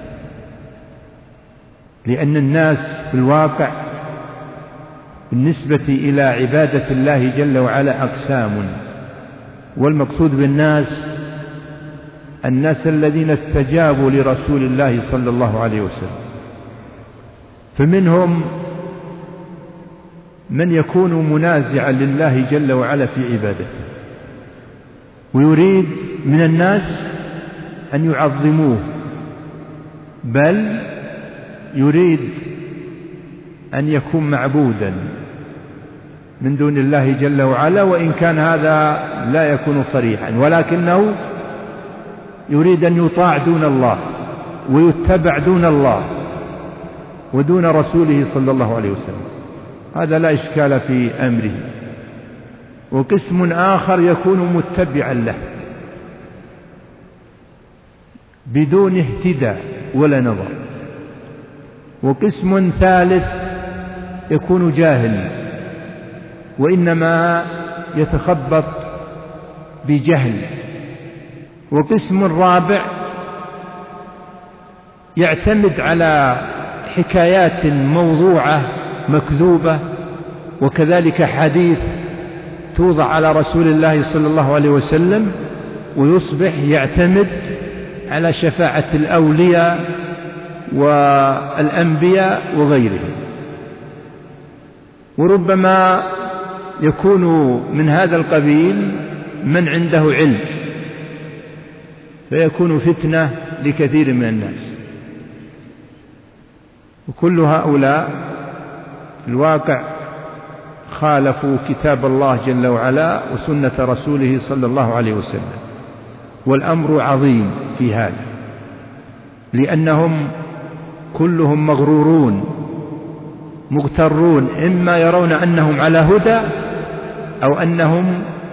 لأن الناس في الواقع بالنسبة إلى عبادة الله جل وعلا أقسام، والمقصود بالناس الناس الذين استجابوا لرسول الله صلى الله عليه وسلم. فمنهم من يكون منازعا لله جل وعلا في عبادته، ويريد من الناس أن يعظموه، بل يريد أن يكون معبودا من دون الله جل وعلا، وإن كان هذا لا يكون صريحا، ولكنه يريد أن يطاع دون الله ويتبع دون الله ودون رسوله صلى الله عليه وسلم، هذا لا إشكال في أمره. وقسم آخر يكون متبعا له بدون اهتداء ولا نظر. وقسم ثالث يكون جاهل وإنما يتخبط بجهل. وقسم رابع يعتمد على حكايات موضوعة مكذوبة، وكذلك حديث توضع على رسول الله صلى الله عليه وسلم، ويصبح يعتمد على شفاعة الأولياء والأنبياء وغيرهم. وربما يكون من هذا القبيل من عنده علم فيكون فتنة لكثير من الناس. وكل هؤلاء الواقع خالفوا كتاب الله جل وعلا وسنة رسوله صلى الله عليه وسلم. والأمر عظيم في هذا، لأنهم كلهم مغرورون مغترون، إما يرون أنهم على هدى أو أنهم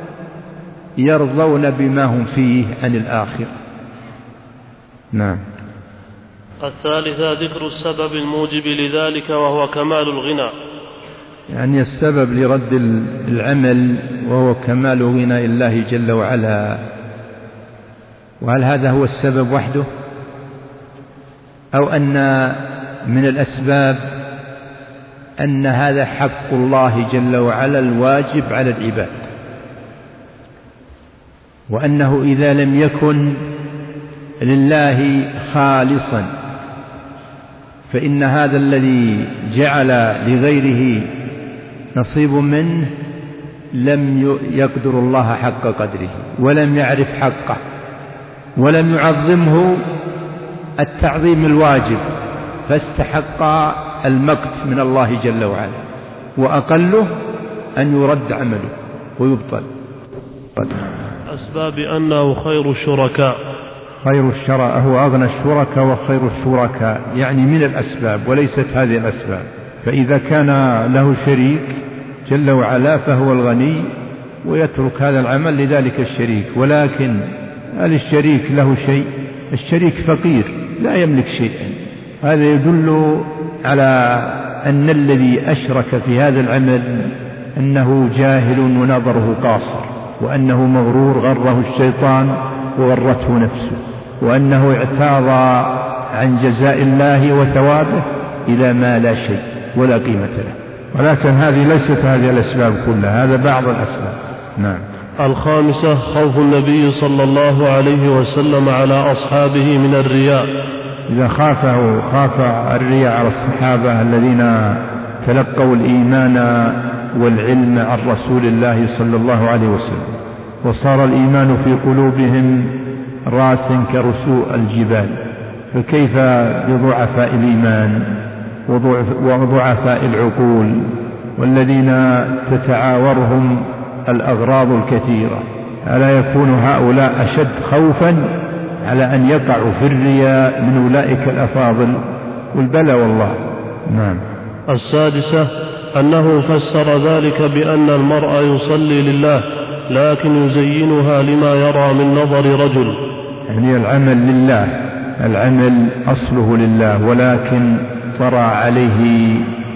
يرضون بما هم فيه عن الآخر. نعم. الثالثة ذكر السبب الموجب لذلك وهو كمال الغنى، يعني السبب لرد العمل وهو كمال غنى الله جل وعلا. وهل هذا هو السبب وحده، أو أن من الأسباب أن هذا حق الله جل وعلا الواجب على العباد، وأنه إذا لم يكن لله خالصا فإن هذا الذي جعل لغيره نصيب منه لم يقدر الله حق قدره، ولم يعرف حقه، ولم يعظمه التعظيم الواجب، فاستحق المقت من الله جل وعلا، وأقله أن يرد عمله ويبطل. أسباب أنه خير الشركاء. خير الشركاء هو أغنى الشركاء وخير الشركاء، يعني من الأسباب وليست هذه الأسباب. فإذا كان له شريك جل وعلا فهو الغني ويترك هذا العمل لذلك الشريك. ولكن هل الشريك له شيء؟ الشريك فقير لا يملك شيئا. هذا يدل على أن الذي أشرك في هذا العمل أنه جاهل ونظره قاصر، وأنه مغرور غره الشيطان وغرته نفسه، وأنه اعتاض عن جزاء الله وثوابه إلى ما لا شيء ولا قيمة له. ولكن هذه ليست هذه الأسباب كلها، هذا بعض الأسباب. نعم. الخامسة خوف النبي صلى الله عليه وسلم على أصحابه من الرياء. إذا خاف الرياء على الصحابة الذين تلقوا الإيمان والعلم عن رسول الله صلى الله عليه وسلم، وصار الإيمان في قلوبهم راس كرسوء الجبال، فكيف بضعفاء الإيمان وضعفاء العقول والذين تتعاورهم الأغراض الكثيرة؟ ألا يكون هؤلاء أشد خوفا على أن يقعوا في الرياء من أولئك الأفاضل؟ والبلى والله. نعم. السادسة أنه فسر ذلك بأن المرء يصلي لله لكن يزينها لما يرى من نظر رجل، يعني العمل لله، العمل أصله لله، ولكن طرأ عليه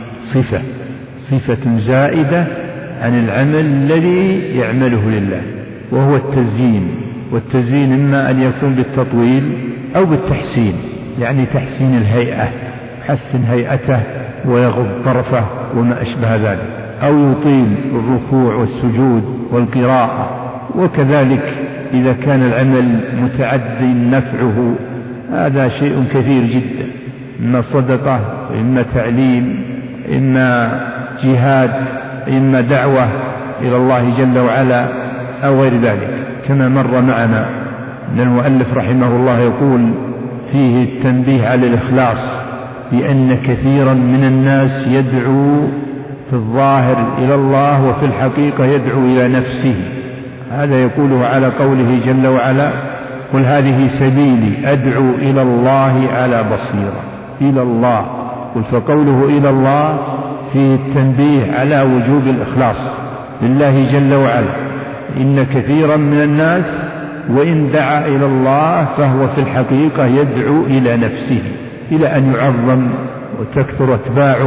صفة زائدة عن العمل الذي يعمله لله، وهو التزيين. والتزيين إما أن يكون بالتطويل أو بالتحسين، يعني تحسين الهيئة، حسن هيئته ويغض طرفه وما أشبه ذلك، أو يطيل الركوع والسجود والقراءة. وكذلك إذا كان العمل متعدي نفعه، هذا شيء كثير جدا، إما صدقة، إما تعليم، إما جهاد، إما دعوة إلى الله جل وعلا أو غير ذلك. كما مر معنا أن المؤلف رحمه الله يقول فيه التنبيه على الإخلاص بأن كثيرا من الناس يدعو في الظاهر إلى الله وفي الحقيقة يدعو إلى نفسه. هذا يقوله على قوله جل وعلا: قل هذه سبيلي أدعو إلى الله على بصيرة. إلى الله، قل فقوله إلى الله فيه التنبيه على وجوب الإخلاص لله جل وعلا. إن كثيرا من الناس وإن دعا إلى الله فهو في الحقيقة يدعو إلى نفسه، إلى أن يعظم وتكثر أتباعه،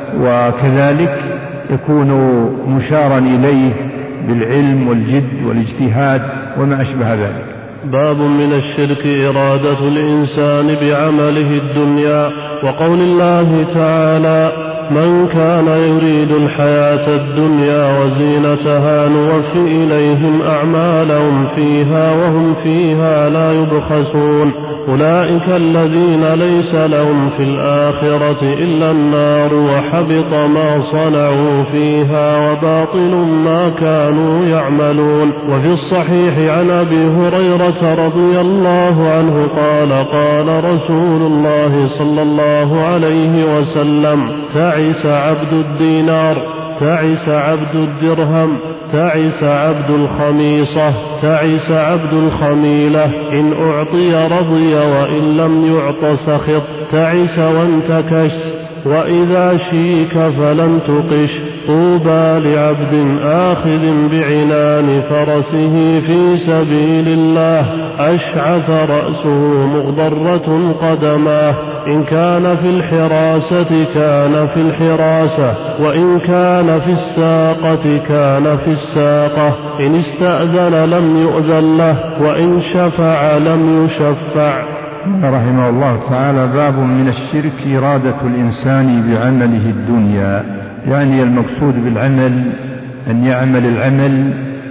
وكذلك يكون مشارا إليه بالعلم والجد والاجتهاد وما أشبه ذلك. باب من الشرك إرادة الإنسان بعمله الدنيا، وقول الله تعالى: من كان يريد الحياة الدنيا وزينتها نوفي إليهم أعمالهم فيها وهم فيها لا يبخسون أولئك الذين ليس لهم في الآخرة إلا النار وحبط ما صنعوا فيها وباطل ما كانوا يعملون. وفي الصحيح عن أبي هريرة رضي الله عنه قال: قال رسول الله صلى الله عليه وسلم: تعس عبد الدينار، تعس عبد الدرهم، تعس عبد الخميصة، تعس عبد الخميلة، إن أعطي رضي وإن لم يعط سخط، تعس وانتكش، وإذا شيك فلم تقش. طوبى لعبد آخذ بعنان فرسه في سبيل الله أشعث رأسه مغبرة قدماه، إن كان في الحراسة كان في الحراسة، وإن كان في الساقة كان في الساقة، إن استأذن لم يؤذن له، وإن شفع لم يشفع. رحمه الله تعالى. باب من الشرك إرادة الإنسان بعمله الدنيا، يعني المقصود بالعمل أن يعمل العمل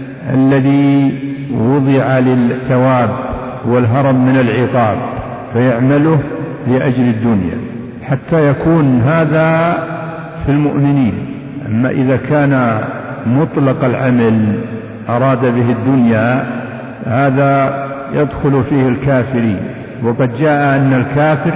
الذي وضع للثواب والهرب من العقاب، فيعمله لأجل الدنيا حتى يكون هذا في المؤمنين. أما إذا كان مطلق العمل أراد به الدنيا هذا يدخل فيه الكافرين، وقد جاء أن الكافر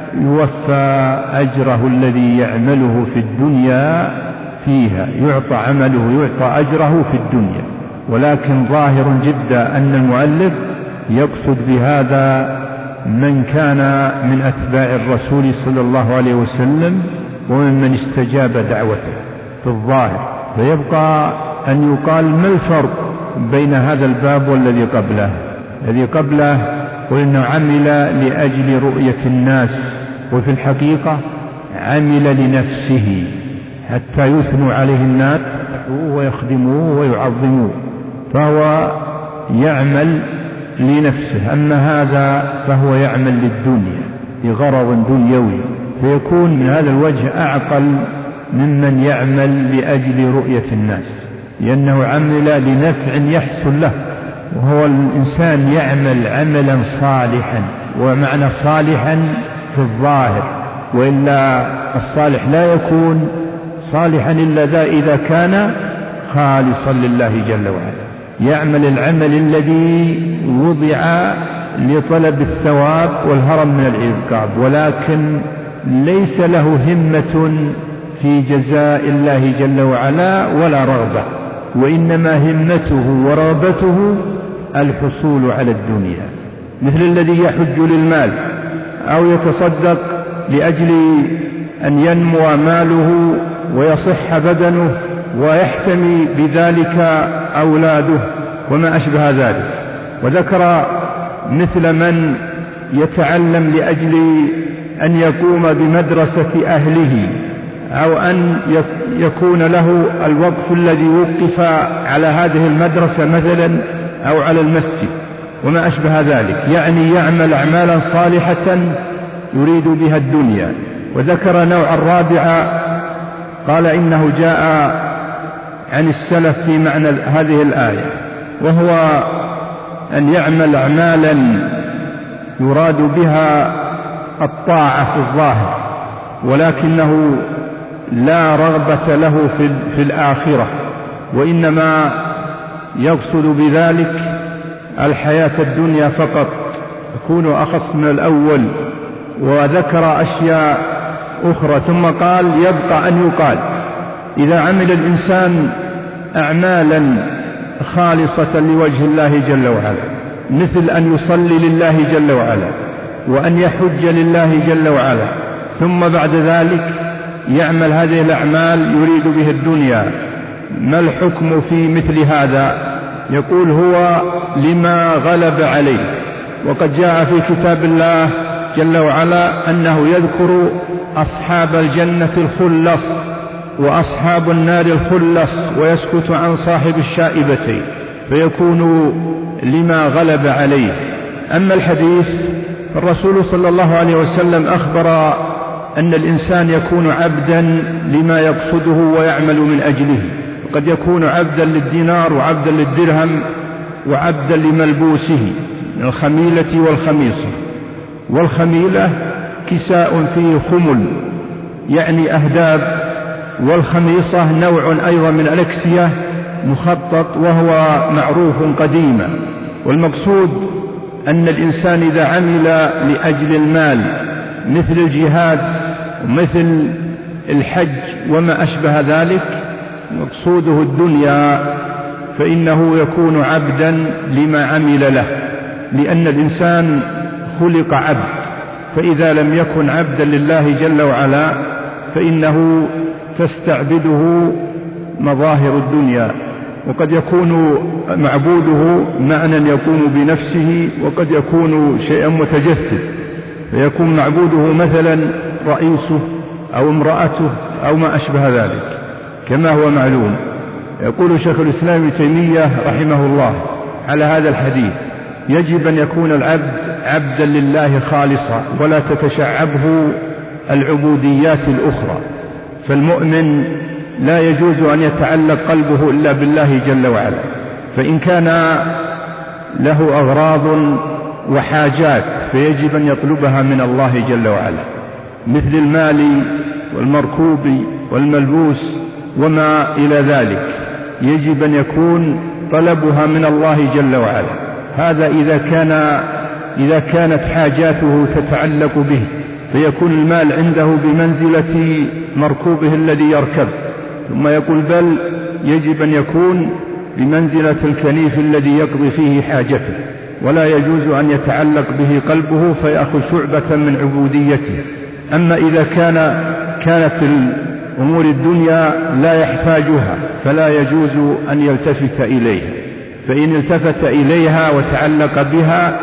يوفى أجره الذي يعمله في الدنيا فيها، يعطى عمله يعطى أجره في الدنيا. ولكن ظاهر جدا أن المؤلف يقصد بهذا من كان من أتباع الرسول صلى الله عليه وسلم ومن استجاب دعوته في الظاهر. فيبقى أن يقال ما الفرق بين هذا الباب والذي قبله؟ الذي قبله وإنه عمل لأجل رؤية الناس، وفي الحقيقة عمل لنفسه حتى يثنوا عليه الناس ويخدموه ويعظموه، فهو يعمل لنفسه. أما هذا فهو يعمل للدنيا لغرض دنيوي، فيكون من هذا الوجه أعقل ممن يعمل لأجل رؤية الناس، لأنه عمل لنفع يحصل له، وهو الإنسان يعمل عملا صالحا. ومعنى صالحا في الظاهر، وإلا الصالح لا يكون صالحا إلا إذا كان خالصا لله جل وعلا. يعمل العمل الذي وضع لطلب الثواب والهرب من العقاب، ولكن ليس له همة في جزاء الله جل وعلا ولا رغبة، وإنما همته ورغبته الحصول على الدنيا، مثل الذي يحج للمال أو يتصدق لأجل أن ينمو ماله ويصح بدنه ويحتمي بذلك أولاده وما أشبه ذلك. وذكر مثل من يتعلم لأجل أن يقوم بمدرسة أهله، أو أن يكون له الوقف الذي وقف على هذه المدرسة مثلا أو على المسجد وما أشبه ذلك، يعني يعمل أعمالا صالحة يريد بها الدنيا. وذكر نوع الرابع، قال إنه جاء عن السلف في معنى هذه الآية، وهو أن يعمل أعمالا يراد بها الطاعة في الظاهر، ولكنه لا رغبة له في الآخرة، وإنما يقصد بذلك الحياة الدنيا فقط، يكون أخص من الأول. وذكر أشياء أخرى. ثم قال يبقى أن يقال إذا عمل الإنسان أعمالا خالصة لوجه الله جل وعلا، مثل أن يصلي لله جل وعلا وأن يحج لله جل وعلا، ثم بعد ذلك يعمل هذه الأعمال يريد به الدنيا، ما الحكم في مثل هذا؟ يقول هو لما غلب عليه. وقد جاء في كتاب الله جل وعلا أنه يذكر أصحاب الجنة الخلص وأصحاب النار الخلص، ويسكت عن صاحب الشائبتين، فيكون لما غلب عليه. أما الحديث فالرسول صلى الله عليه وسلم أخبر أن الإنسان يكون عبدا لما يقصده ويعمل من أجله، وقد يكون عبدا للدينار وعبدا للدرهم وعبدا لملبوسه من الخميلة والخميصة. والخميلة كساء فيه خمل يعني أهداب، والخميصة نوع أيضا من الأكسية مخطط وهو معروف قديما. والمقصود أن الإنسان إذا عمل لأجل المال مثل الجهاد ومثل الحج وما أشبه ذلك مقصوده الدنيا، فإنه يكون عبدا لما عمل له، لأن الإنسان خلق عبد، فإذا لم يكن عبدا لله جل وعلا فإنه تستعبده مظاهر الدنيا. وقد يكون معبوده معنى يقوم بنفسه، وقد يكون شيئا متجسد، فيكون معبوده مثلا رئيسه أو امرأته أو ما أشبه ذلك كما هو معلوم. يقول شيخ الإسلام ابن تيمية رحمه الله على هذا الحديث يجب أن يكون العبد عبدا لله خالصا ولا تتشعبه العبوديات الأخرى. فالمؤمن لا يجوز أن يتعلق قلبه إلا بالله جل وعلا، فإن كان له أغراض وحاجات فيجب أن يطلبها من الله جل وعلا، مثل المال والمركوب والملبوس وما إلى ذلك، يجب أن يكون طلبها من الله جل وعلا. هذا إذا كانت حاجاته تتعلق به، فيكون المال عنده بمنزلة مركوبه الذي يركب. ثم يقول بل يجب أن يكون بمنزلة الكنيف الذي يقضي فيه حاجته، ولا يجوز أن يتعلق به قلبه فيأخذ شعبة من عبوديته. أما إذا كانت أمور الدنيا لا يحتاجها فلا يجوز أن يلتفت إليها، فإن التفت إليها وتعلق بها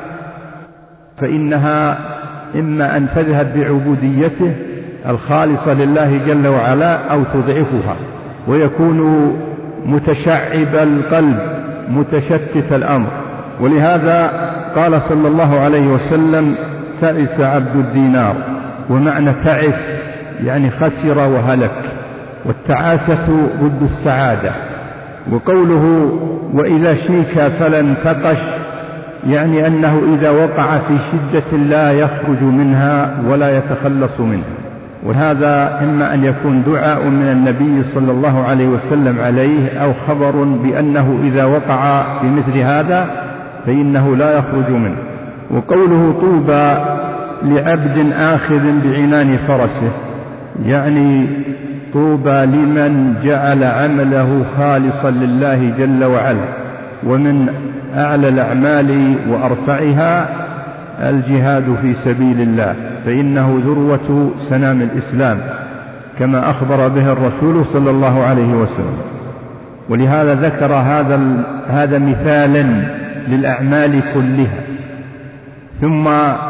فإنها إما أن تذهب بعبوديته الخالصة لله جل وعلا أو تضعفها، ويكون متشعب القلب متشتت الأمر. ولهذا قال صلى الله عليه وسلم تعس عبد الدينار، ومعنى تعس يعني خسر وهلك، والتعاسة ضد السعادة. وقوله وإذا شيك فلا انتقش يعني أنه إذا وقع في شدة لا يخرج منها ولا يتخلص منها. وهذا إما أن يكون دعاء من النبي صلى الله عليه وسلم عليه، أو خبر بأنه إذا وقع في مثل هذا فإنه لا يخرج منه. وقوله طوبى لعبد آخذ بعنان فرسه يعني طوبى لمن جعل عمله خالصا لله جل وعلا. ومن أعلى الأعمال وأرفعها الجهاد في سبيل الله، فإنه ذروة سنام الإسلام كما أخبر به الرسول صلى الله عليه وسلم. ولهذا ذكر هذا مثالا للأعمال كلها، ثم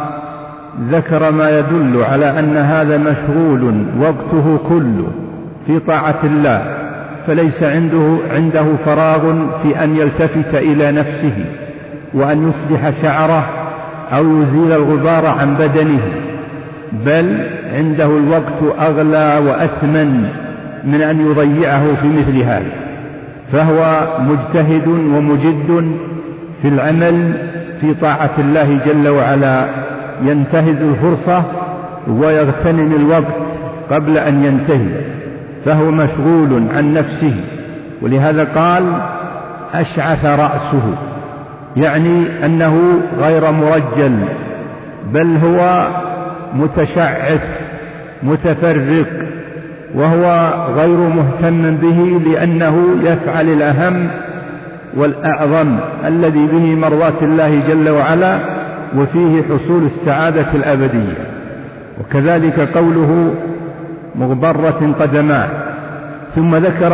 ذكر ما يدل على أن هذا مشغول وقته كله في طاعة الله، فليس عنده فراغ في أن يلتفت إلى نفسه وأن يصلح شعره أو يزيل الغبار عن بدنه، بل عنده الوقت أغلى وأثمن من أن يضيعه في مثل هذا. فهو مجتهد ومجد في العمل في طاعة الله جل وعلا، ينتهز الفرصة ويغتنم الوقت قبل أن ينتهي، فهو مشغول عن نفسه. ولهذا قال أشعث رأسه، يعني أنه غير مرجل، بل هو متشعث متفرق وهو غير مهتم به، لأنه يفعل الأهم والأعظم الذي به مرضاة الله جل وعلا وفيه حصول السعادة الأبدية. وكذلك قوله مغبرة قدماه. ثم ذكر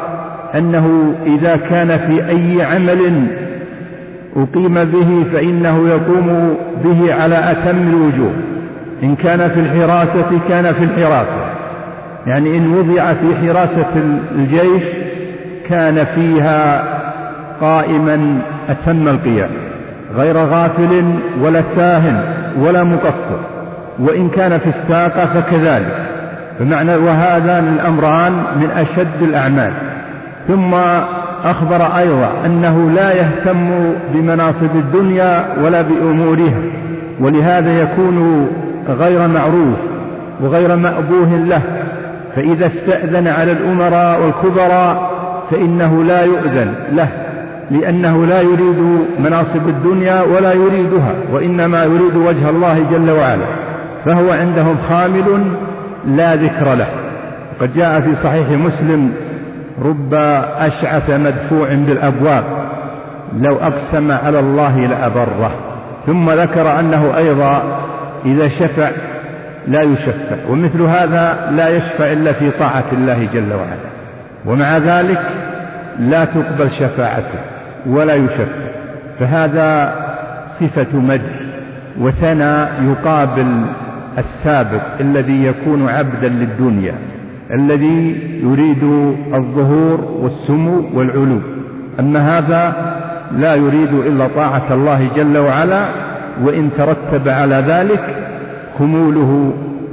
أنه إذا كان في أي عمل أقيم به فإنه يقوم به على أتم الوجوه. إن كان في الحراسة كان في الحراسة، يعني إن وضع في حراسة الجيش كان فيها قائما أتم القيام، غير غافل ولا ساهن ولا مقصر. وإن كان في الساقة فكذلك، بمعنى وهذان الأمران من أشد الأعمال. ثم أخبر أيضا أنه لا يهتم بمناصب الدنيا ولا بأمورها، ولهذا يكون غير معروف وغير مأبوه له. فإذا استأذن على الأمراء والكبراء فإنه لا يؤذن له، لأنه لا يريد مناصب الدنيا ولا يريدها، وإنما يريد وجه الله جل وعلا، فهو عندهم خامل لا ذكر له. قد جاء في صحيح مسلم: رب أشعث مدفوع بالأبواب لو أقسم على الله لأبره. ثم ذكر أنه أيضا إذا شفع لا يشفع، ومثل هذا لا يشفع إلا في طاعة الله جل وعلا، ومع ذلك لا تقبل شفاعته ولا يشفع. فهذا صفة مدح وثنى يقابل السابق الذي يكون عبدا للدنيا، الذي يريد الظهور والسمو والعلو. أما هذا لا يريد إلا طاعة الله جل وعلا، وإن ترتب على ذلك خموله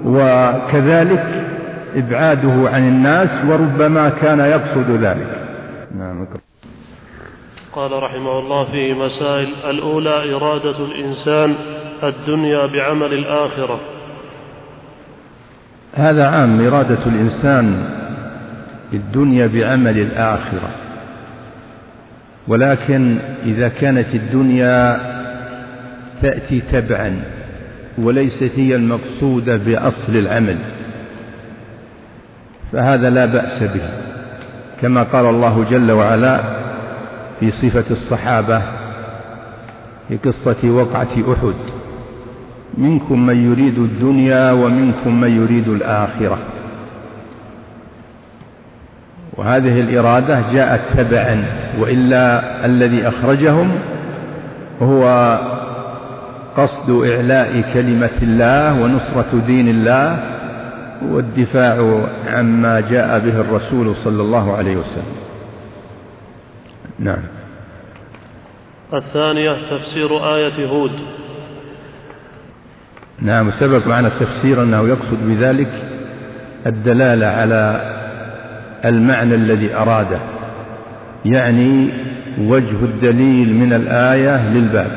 وكذلك إبعاده عن الناس، وربما كان يقصد ذلك. نعم. قال رحمه الله في مسائل: الأولى إرادة الإنسان الدنيا بعمل الآخرة. هذا عام، إرادة الإنسان الدنيا بعمل الآخرة، ولكن إذا كانت الدنيا تأتي تبعا وليست هي المقصودة بأصل العمل فهذا لا بأس به، كما قال الله جل وعلا في صفة الصحابة في قصة وقعة أحد: منكم من يريد الدنيا ومنكم من يريد الآخرة. وهذه الإرادة جاءت تبعا، وإلا الذي أخرجهم هو قصد إعلاء كلمة الله ونصرة دين الله والدفاع عما جاء به الرسول صلى الله عليه وسلم. نعم. الثانية تفسير آية هود. نعم، سبق معنا التفسير أنه يقصد بذلك الدلالة على المعنى الذي أراده، يعني وجه الدليل من الآية للباب.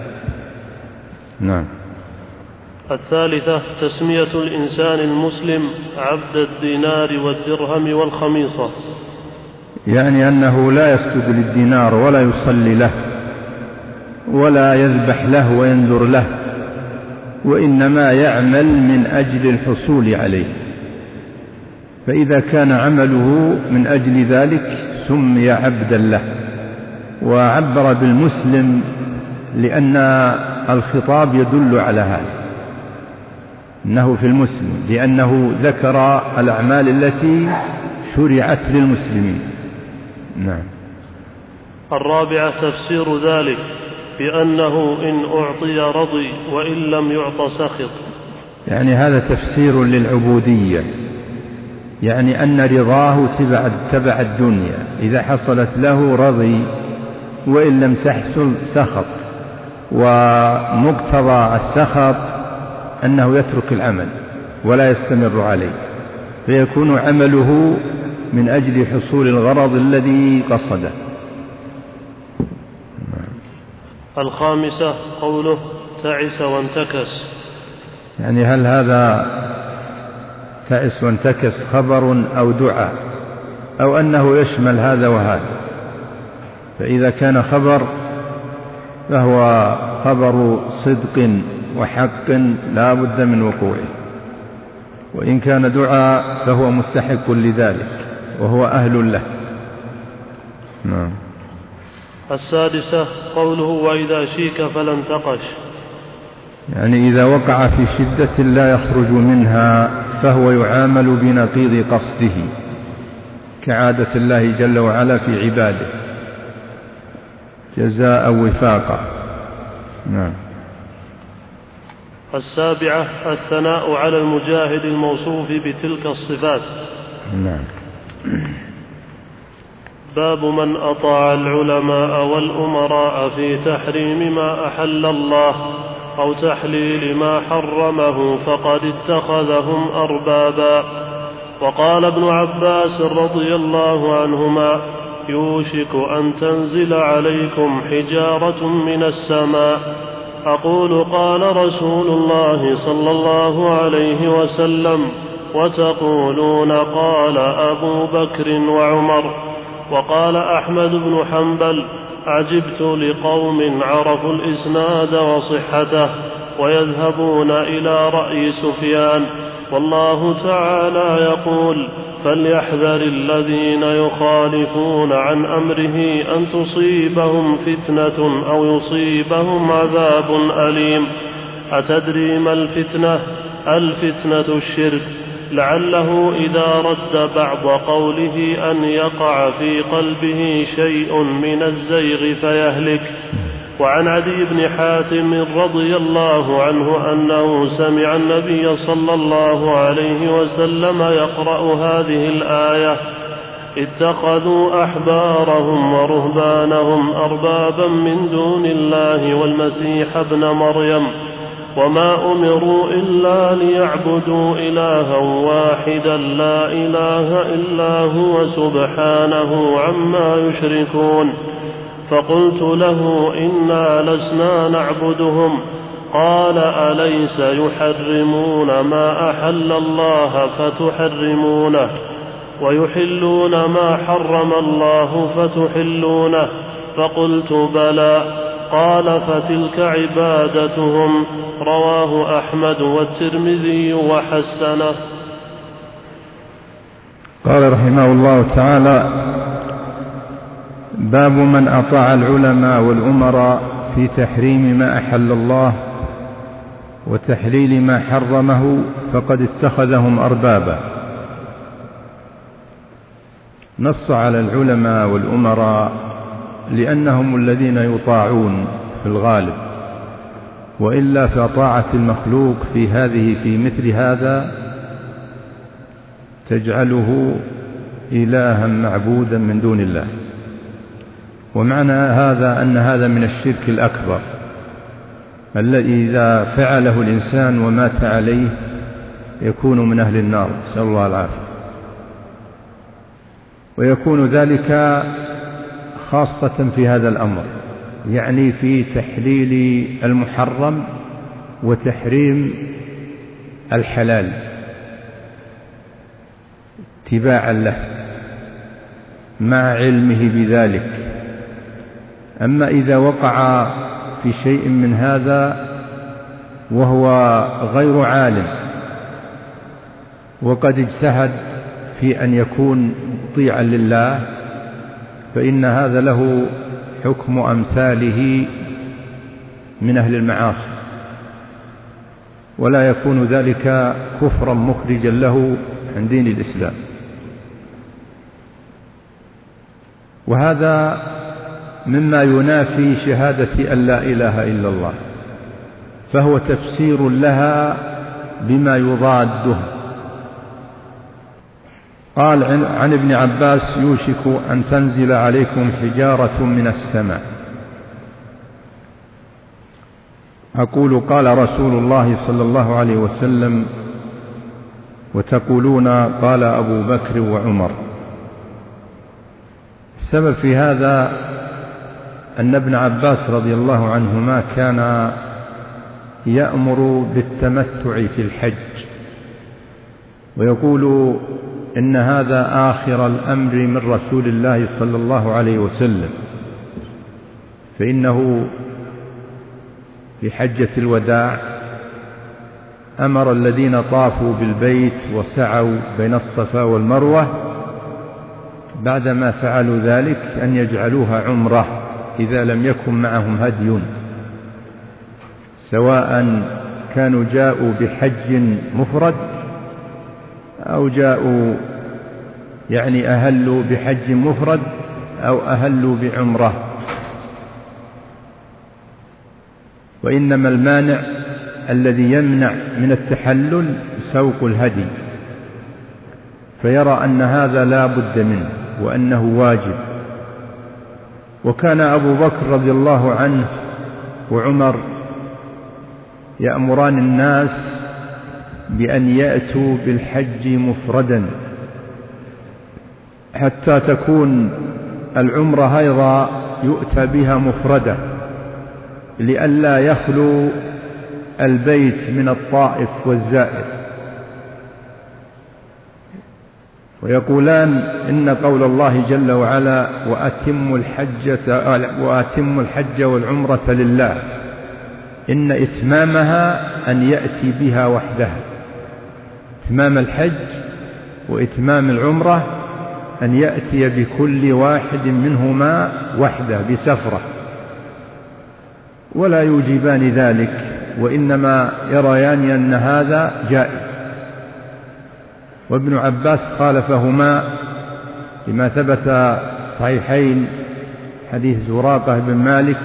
نعم. الثالثة تسمية الإنسان المسلم عبد الدينار والدرهم والخميصة، يعني أنه لا يسجد للدينار ولا يصلي له ولا يذبح له وينذر له، وإنما يعمل من أجل الحصول عليه. فإذا كان عمله من أجل ذلك سمي عبدا له. وعبر بالمسلم لأن الخطاب يدل على هذا، إنه في المسلم، لأنه ذكر الأعمال التي شرعت للمسلمين. نعم. الرابعة تفسير ذلك بأنه إن أعطي رضي وإن لم يعط سخط، يعني هذا تفسير للعبودية، يعني أن رضاه تبع الدنيا، إذا حصلت له رضي وإن لم تحصل سخط، ومقتضى السخط أنه يترك العمل ولا يستمر عليه، فيكون عمله من أجل حصول الغرض الذي قصده. الخامسة قوله تعس وانتكس، يعني هل هذا تعس وانتكس خبر أو دعاء، أو أنه يشمل هذا وهذا؟ فإذا كان خبر فهو خبر صدق وحق لا بد من وقوعه. وإن كان دعاء فهو مستحق لذلك وهو أهل له. نعم. السادسة قوله وإذا شيك فلا انتقش، يعني إذا وقع في شدة لا يخرج منها فهو يعامل بنقيض قصده كعادة الله جل وعلا في عباده جزاء وفاقا. نعم. السابعة الثناء على المجاهد الموصوف بتلك الصفات. نعم. باب من أطاع العلماء والأمراء في تحريم ما أحل الله أو تحليل ما حرمه فقد اتخذهم أربابا. وقال ابن عباس رضي الله عنهما يوشك أن تنزل عليكم حجارة من السماء. أقول قال رسول الله صلى الله عليه وسلم وتقولون قال أبو بكر وعمر. وقال أحمد بن حنبل عجبت لقوم عرفوا الإسناد وصحته ويذهبون إلى رأي سفيان والله تعالى يقول فليحذر الذين يخالفون عن أمره أن تصيبهم فتنة أو يصيبهم عذاب أليم. أتدري ما الفتنة؟ الفتنة الشرك، لعله إذا رد بعض قوله أن يقع في قلبه شيء من الزيغ فيهلك. وعن عدي بن حاتم رضي الله عنه أنه سمع النبي صلى الله عليه وسلم يقرأ هذه الآية اتخذوا أحبارهم ورهبانهم أربابا من دون الله والمسيح ابن مريم وما أمروا إلا ليعبدوا إلها واحدا لا إله إلا هو سبحانه عما يشركون. فقلت له إنا لسنا نعبدهم. قال أليس يحرمون ما أحل الله فتحرمونه ويحلون ما حرم الله فتحلونه؟ فقلت بلى. قال فتلك عبادتهم. رواه أحمد والترمذي وحسنه. قال رحمه الله تعالى باب من أطاع العلماء والأمراء في تحريم ما أحل الله وتحليل ما حرمه فقد اتخذهم أربابا. نص على العلماء والأمراء لأنهم الذين يطاعون في الغالب، وإلا فطاعة المخلوق في مثل هذا تجعله إلها معبودا من دون الله. ومعنى هذا أن هذا من الشرك الأكبر الذي إذا فعله الإنسان ومات عليه يكون من أهل النار، نسأل الله العافية. ويكون ذلك خاصة في هذا الأمر، يعني في تحليل المحرم وتحريم الحلال اتباعا له مع علمه بذلك. أما إذا وقع في شيء من هذا وهو غير عالم وقد اجتهد في أن يكون مطيعا لله فإن هذا له حكم أمثاله من أهل المعاصي، ولا يكون ذلك كفرا مخرجا له عن دين الإسلام. وهذا مما ينافي شهادة أن لا إله إلا الله، فهو تفسير لها بما يضاده. قال عن ابن عباس يوشك أن تنزل عليكم حجارة من السماء. أقول قال رسول الله صلى الله عليه وسلم وتقولون قال أبو بكر وعمر. السبب في هذا أن ابن عباس رضي الله عنهما كان يأمر بالتمتع في الحج، ويقول إن هذا آخر الأمر من رسول الله صلى الله عليه وسلم، فإنه في حجة الوداع أمر الذين طافوا بالبيت وسعوا بين الصفا والمروة بعدما فعلوا ذلك أن يجعلوها عمرة إذا لم يكن معهم هدي، سواء كانوا جاءوا بحج مفرد أو جاءوا أهلوا بحج مفرد أو أهلوا بعمرة. وإنما المانع الذي يمنع من التحلل سوق الهدي، فيرى أن هذا لا بد منه وأنه واجب. وكان أبو بكر رضي الله عنه وعمر يأمران الناس بأن يأتوا بالحج مفردا حتى تكون العمرة أيضا يؤتى بها مفردة، لئلا يخلو البيت من الطائف والزائر. ويقولان إن قول الله جل وعلا وأتموا الحج والعمرة لله، إن إتمامها أن يأتي بها وحدها. إتمام الحج وإتمام العمرة أن يأتي بكل واحد منهما وحده بسفرة، ولا يوجبان ذلك، وإنما يريان أن هذا جائز. وابن عباس خالفهما لما ثبت صحيحين حديث زراقة بن مالك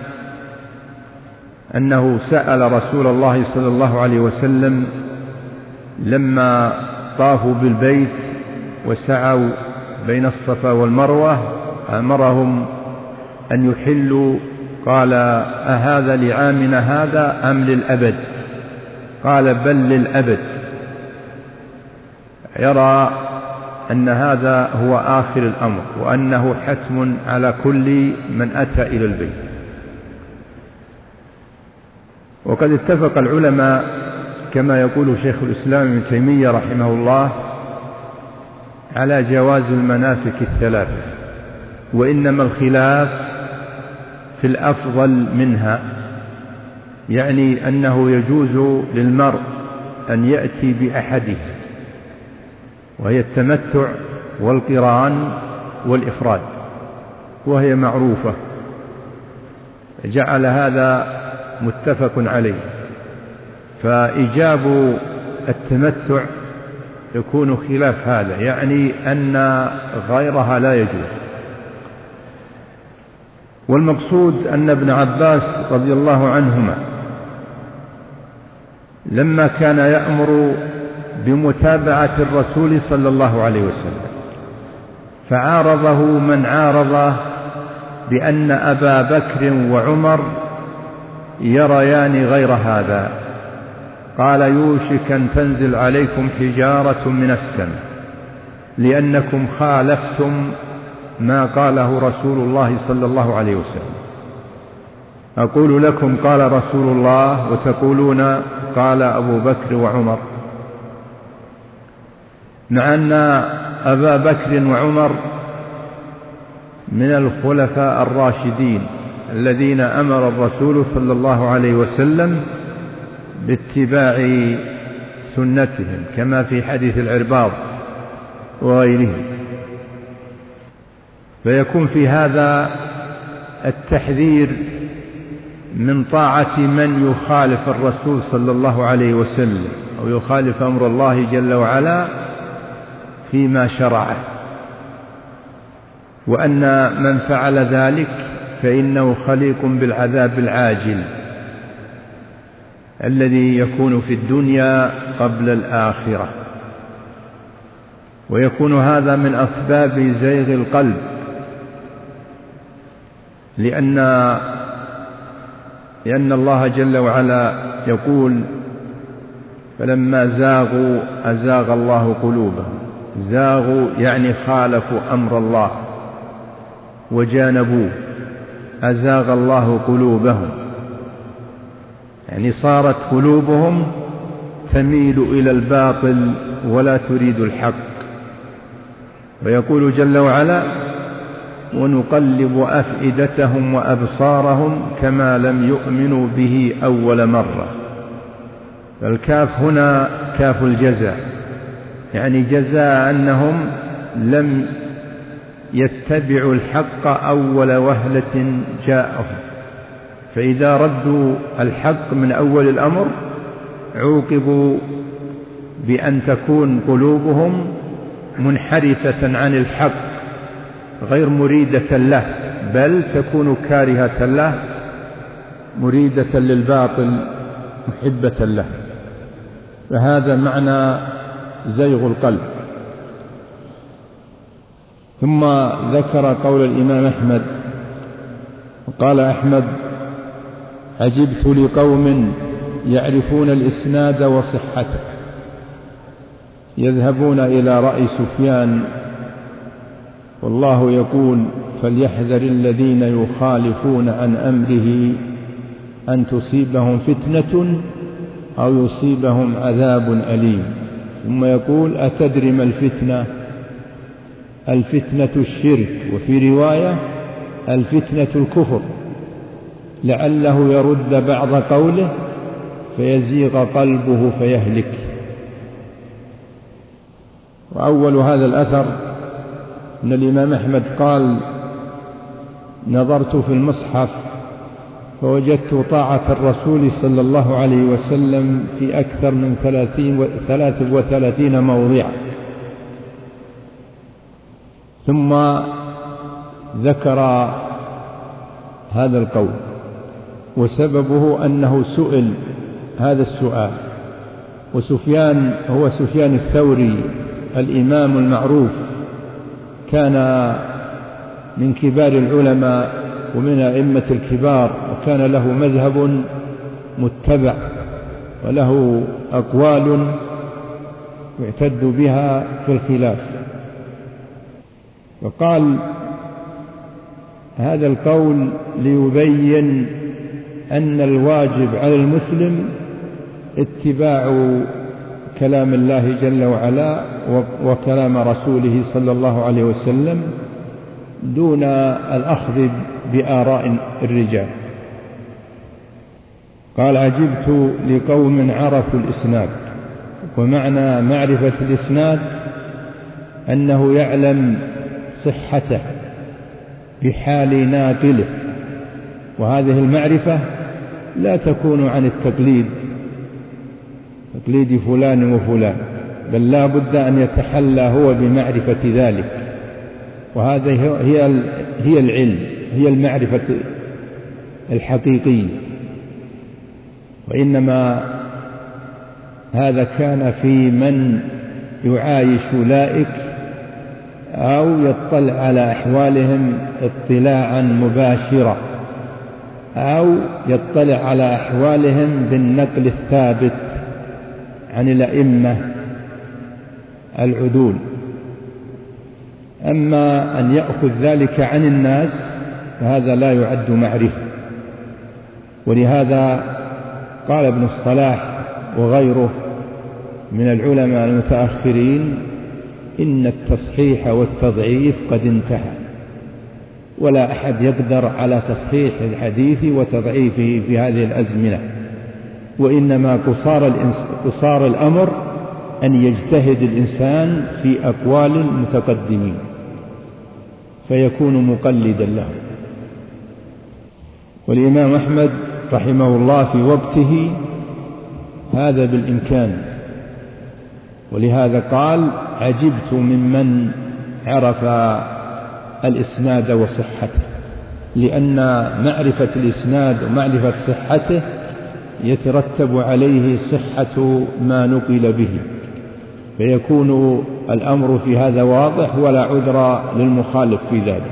أنه سأل رسول الله صلى الله عليه وسلم لما طافوا بالبيت وسعوا بين الصفا والمروة أمرهم أن يحلوا، قال: أهذا لعامنا هذا أم للأبد؟ قال: بل للأبد. يرى أن هذا هو آخر الأمر، وأنه حتم على كل من أتى إلى البيت. وقد اتفق العلماء كما يقول شيخ الإسلام ابن تيمية رحمه الله على جواز المناسك الثلاثة، وإنما الخلاف في الأفضل منها، يعني أنه يجوز للمرء أن يأتي بأحده، وهي التمتع والقران والإفراد، وهي معروفة، جعل هذا متفق عليه. فإيجاب التمتع يكون خلاف هذا، يعني أن غيرها لا يجوز. والمقصود أن ابن عباس رضي الله عنهما لما كان يأمر بمتابعة الرسول صلى الله عليه وسلم فعارضه من عارضه بأن أبا بكر وعمر يريان غير هذا، قال: يوشك أن تنزل عليكم حجارة من السماء لأنكم خالفتم ما قاله رسول الله صلى الله عليه وسلم. أقول لكم قال رسول الله وتقولون قال أبو بكر وعمر، مع أن أبا بكر وعمر من الخلفاء الراشدين الذين أمر الرسول صلى الله عليه وسلم باتباع سنتهم، كما في حديث العرباض وغيره. فيكون في هذا التحذير من طاعة من يخالف الرسول صلى الله عليه وسلم أو يخالف أمر الله جل وعلا فيما شرعه، وأن من فعل ذلك فإنه خليق بالعذاب العاجل الذي يكون في الدنيا قبل الآخرة. ويكون هذا من أسباب زيغ القلب، لأن الله جل وعلا يقول: فلما زاغوا أزاغ الله قلوبهم. زاغوا يعني خالفوا أمر الله وجانبوه، أزاغ الله قلوبهم، يعني صارت قلوبهم تميل إلى الباطل ولا تريد الحق. ويقول جل وعلا: ونقلب أفئدتهم وأبصارهم كما لم يؤمنوا به أول مرة. فالكاف هنا كاف الجزاء، يعني جزاء أنهم لم يتبعوا الحق أول وهلة جاءهم، فإذا ردوا الحق من أول الأمر عوقبوا بأن تكون قلوبهم منحرفة عن الحق غير مريدة له، بل تكون كارهة له مريدة للباطل محبة له، فهذا معنى زيغ القلب. ثم ذكر قول الإمام أحمد، قال أحمد: عجبت لقوم يعرفون الإسناد وصحته، يذهبون إلى رأي سفيان والله يقول: فليحذر الذين يخالفون عن أمره أن تصيبهم فتنة أو يصيبهم عذاب أليم. ثم يقول: أتدري ما الفتنة؟ الفتنة الشرك، وفي رواية الفتنة الكفر، لعله يرد بعض قوله فيزيغ قلبه فيهلك. وأول هذا الأثر أن الإمام أحمد قال: نظرت في المصحف فوجدت طاعة الرسول صلى الله عليه وسلم في أكثر من 33 موضعا. ثم ذكر هذا القول، وسببه أنه سئل هذا السؤال، وسفيان هو سفيان الثوري الإمام المعروف، كان من كبار العلماء ومن أئمة الكبار، وكان له مذهب متبع وله أقوال يعتد بها في الخلاف. وقال هذا القول ليبين أن الواجب على المسلم اتباع كلام الله جل وعلا وكلام رسوله صلى الله عليه وسلم دون الأخذ بآراء الرجال. قال: عجبت لقوم عرفوا الإسناد. ومعنى معرفة الإسناد أنه يعلم صحته بحال ناقله، وهذه المعرفة لا تكون عن التقليد، تقليد فلان وفلان، بل لا بد أن يتحلى هو بمعرفة ذلك، وهذه هي العلم، هي المعرفة الحقيقية. وإنما هذا كان في من يعايش أولئك أو يطلع على أحوالهم اطلاعا مباشرا، أو يطلع على أحوالهم بالنقل الثابت عن الأئمة العدول. أما أن يأخذ ذلك عن الناس فهذا لا يعد معرفة. ولهذا قال ابن الصلاح وغيره من العلماء المتأخرين: إن التصحيح والتضعيف قد انتهى، ولا أحد يقدر على تصحيح الحديث وتضعيفه في هذه الأزمنة، وإنما قصار الأمر أن يجتهد الإنسان في أقوال المتقدمين فيكون مقلدا له. والإمام أحمد رحمه الله في وقته هذا بالإمكان، ولهذا قال: عجبت ممن عرف الإسناد وصحته، لأن معرفة الإسناد ومعرفة صحته يترتب عليه صحة ما نقل به، فيكون الأمر في هذا واضح ولا عذر للمخالف في ذلك.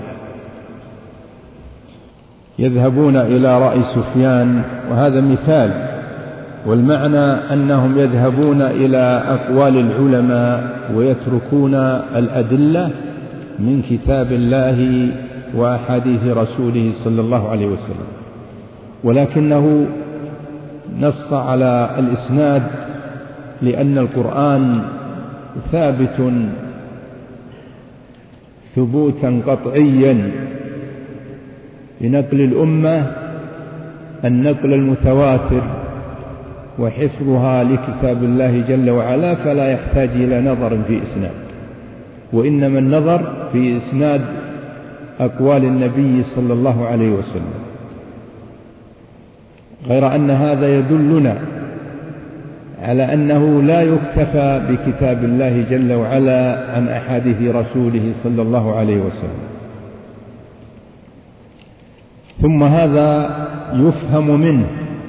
يذهبون إلى رأي سفيان، وهذا مثال، والمعنى أنهم يذهبون إلى أقوال العلماء ويتركون الأدلة من كتاب الله وأحاديث رسوله صلى الله عليه وسلم. ولكنه نص على الإسناد لأن القرآن ثابت ثبوتا قطعيا بنقل الأمة النقل المتواتر وحفظها لكتاب الله جل وعلا فلا يحتاج إلى نظر في إسناد، وإنما النظر في إسناد أقوال النبي صلى الله عليه وسلم. غير أن هذا يدلنا على أنه لا يكتفى بكتاب الله جل وعلا عن أحاديث رسوله صلى الله عليه وسلم. ثم هذا يفهم منه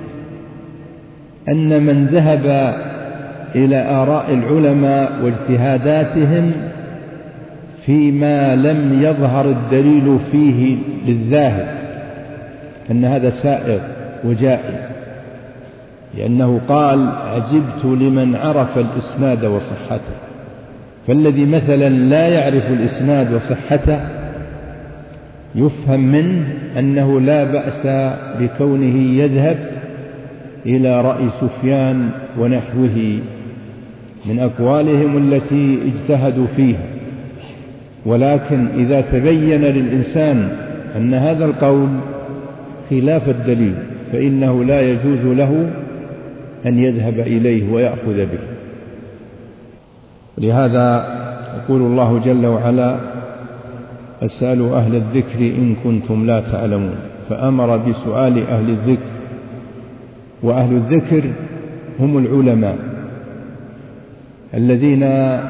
أن من ذهب إلى آراء العلماء واجتهاداتهم فيما لم يظهر الدليل فيه للذاهب أن هذا سائغ وجائز، لأنه قال عجبت لمن عرف الإسناد وصحته. فالذي مثلا لا يعرف الإسناد وصحته يفهم منه أنه لا بأس بكونه يذهب إلى رأي سفيان ونحوه من أقوالهم التي اجتهدوا فيها. ولكن إذا تبين للإنسان أن هذا القول خلاف الدليل فإنه لا يجوز له أن يذهب إليه ويأخذ به. لهذا يقول الله جل وعلا فاسألوا أهل الذكر إن كنتم لا تعلمون، فأمر بسؤال أهل الذكر، وأهل الذكر هم العلماء الذين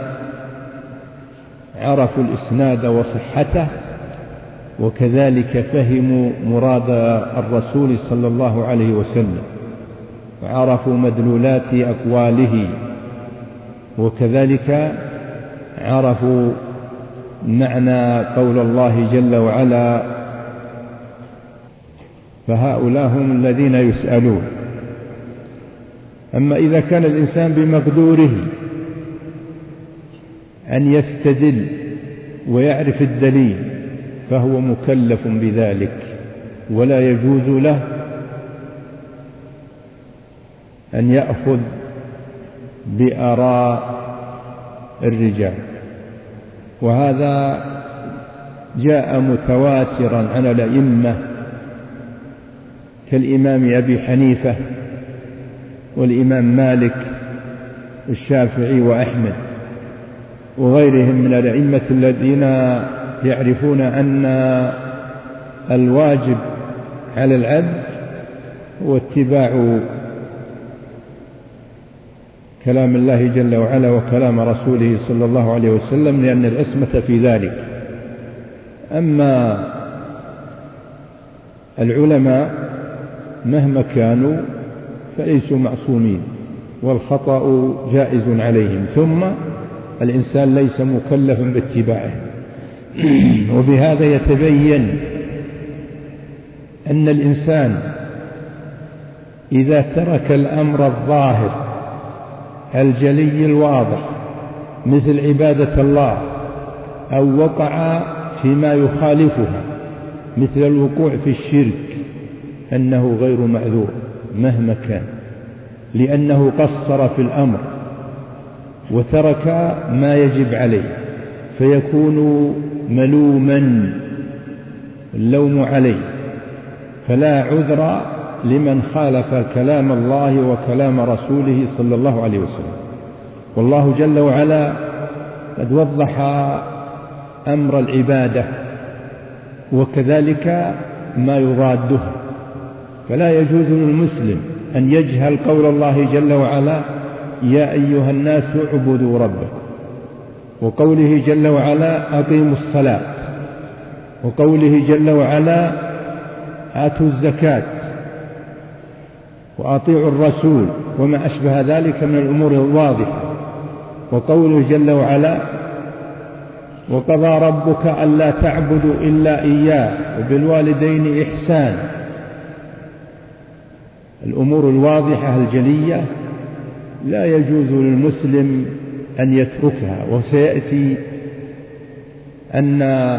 عرفوا الإسناد وصحته، وكذلك فهموا مراد الرسول صلى الله عليه وسلم وعرفوا مدلولات أقواله، وكذلك عرفوا معنى قول الله جل وعلا، فهؤلاء هم الذين يسألون. أما إذا كان الإنسان بمقدوره أن يستدل ويعرف الدليل فهو مكلف بذلك، ولا يجوز له أن يأخذ بآراء الرجال. وهذا جاء متواترا عن الأئمة كالإمام أبي حنيفة والإمام مالك والشافعي وأحمد وغيرهم من الأئمة الذين يعرفون أن الواجب على العبد هو اتباع كلام الله جل وعلا وكلام رسوله صلى الله عليه وسلم، لأن العصمة في ذلك. أما العلماء مهما كانوا فليسوا معصومين، والخطأ جائز عليهم، ثم الإنسان ليس مكلفا باتباعه. وبهذا يتبين أن الإنسان إذا ترك الأمر الظاهر الجلي الواضح مثل عبادة الله أو وقع فيما يخالفها مثل الوقوع في الشرك أنه غير معذور مهما كان، لأنه قصر في الأمر وترك ما يجب عليه، فيكون ملوما اللوم عليه. فلا عذر لمن خالف كلام الله وكلام رسوله صلى الله عليه وسلم. والله جل وعلا قد وضح أمر العبادة وكذلك ما يضاده، فلا يجوز للمسلم أن يجهل قول الله جل وعلا يا أيها الناس اعبدوا ربكم، وقوله جل وعلا أقيموا الصلاة، وقوله جل وعلا آتوا الزكاة وأطيعوا الرسول وما أشبه ذلك من الأمور الواضحة، وقوله جل وعلا وقضى ربك ألا تعبدوا إلا إياه وبالوالدين إحسان. الأمور الواضحة الجلية لا يجوز للمسلم أن يتركها. وسيأتي أن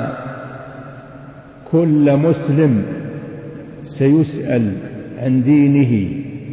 كل مسلم سيسأل عن دينه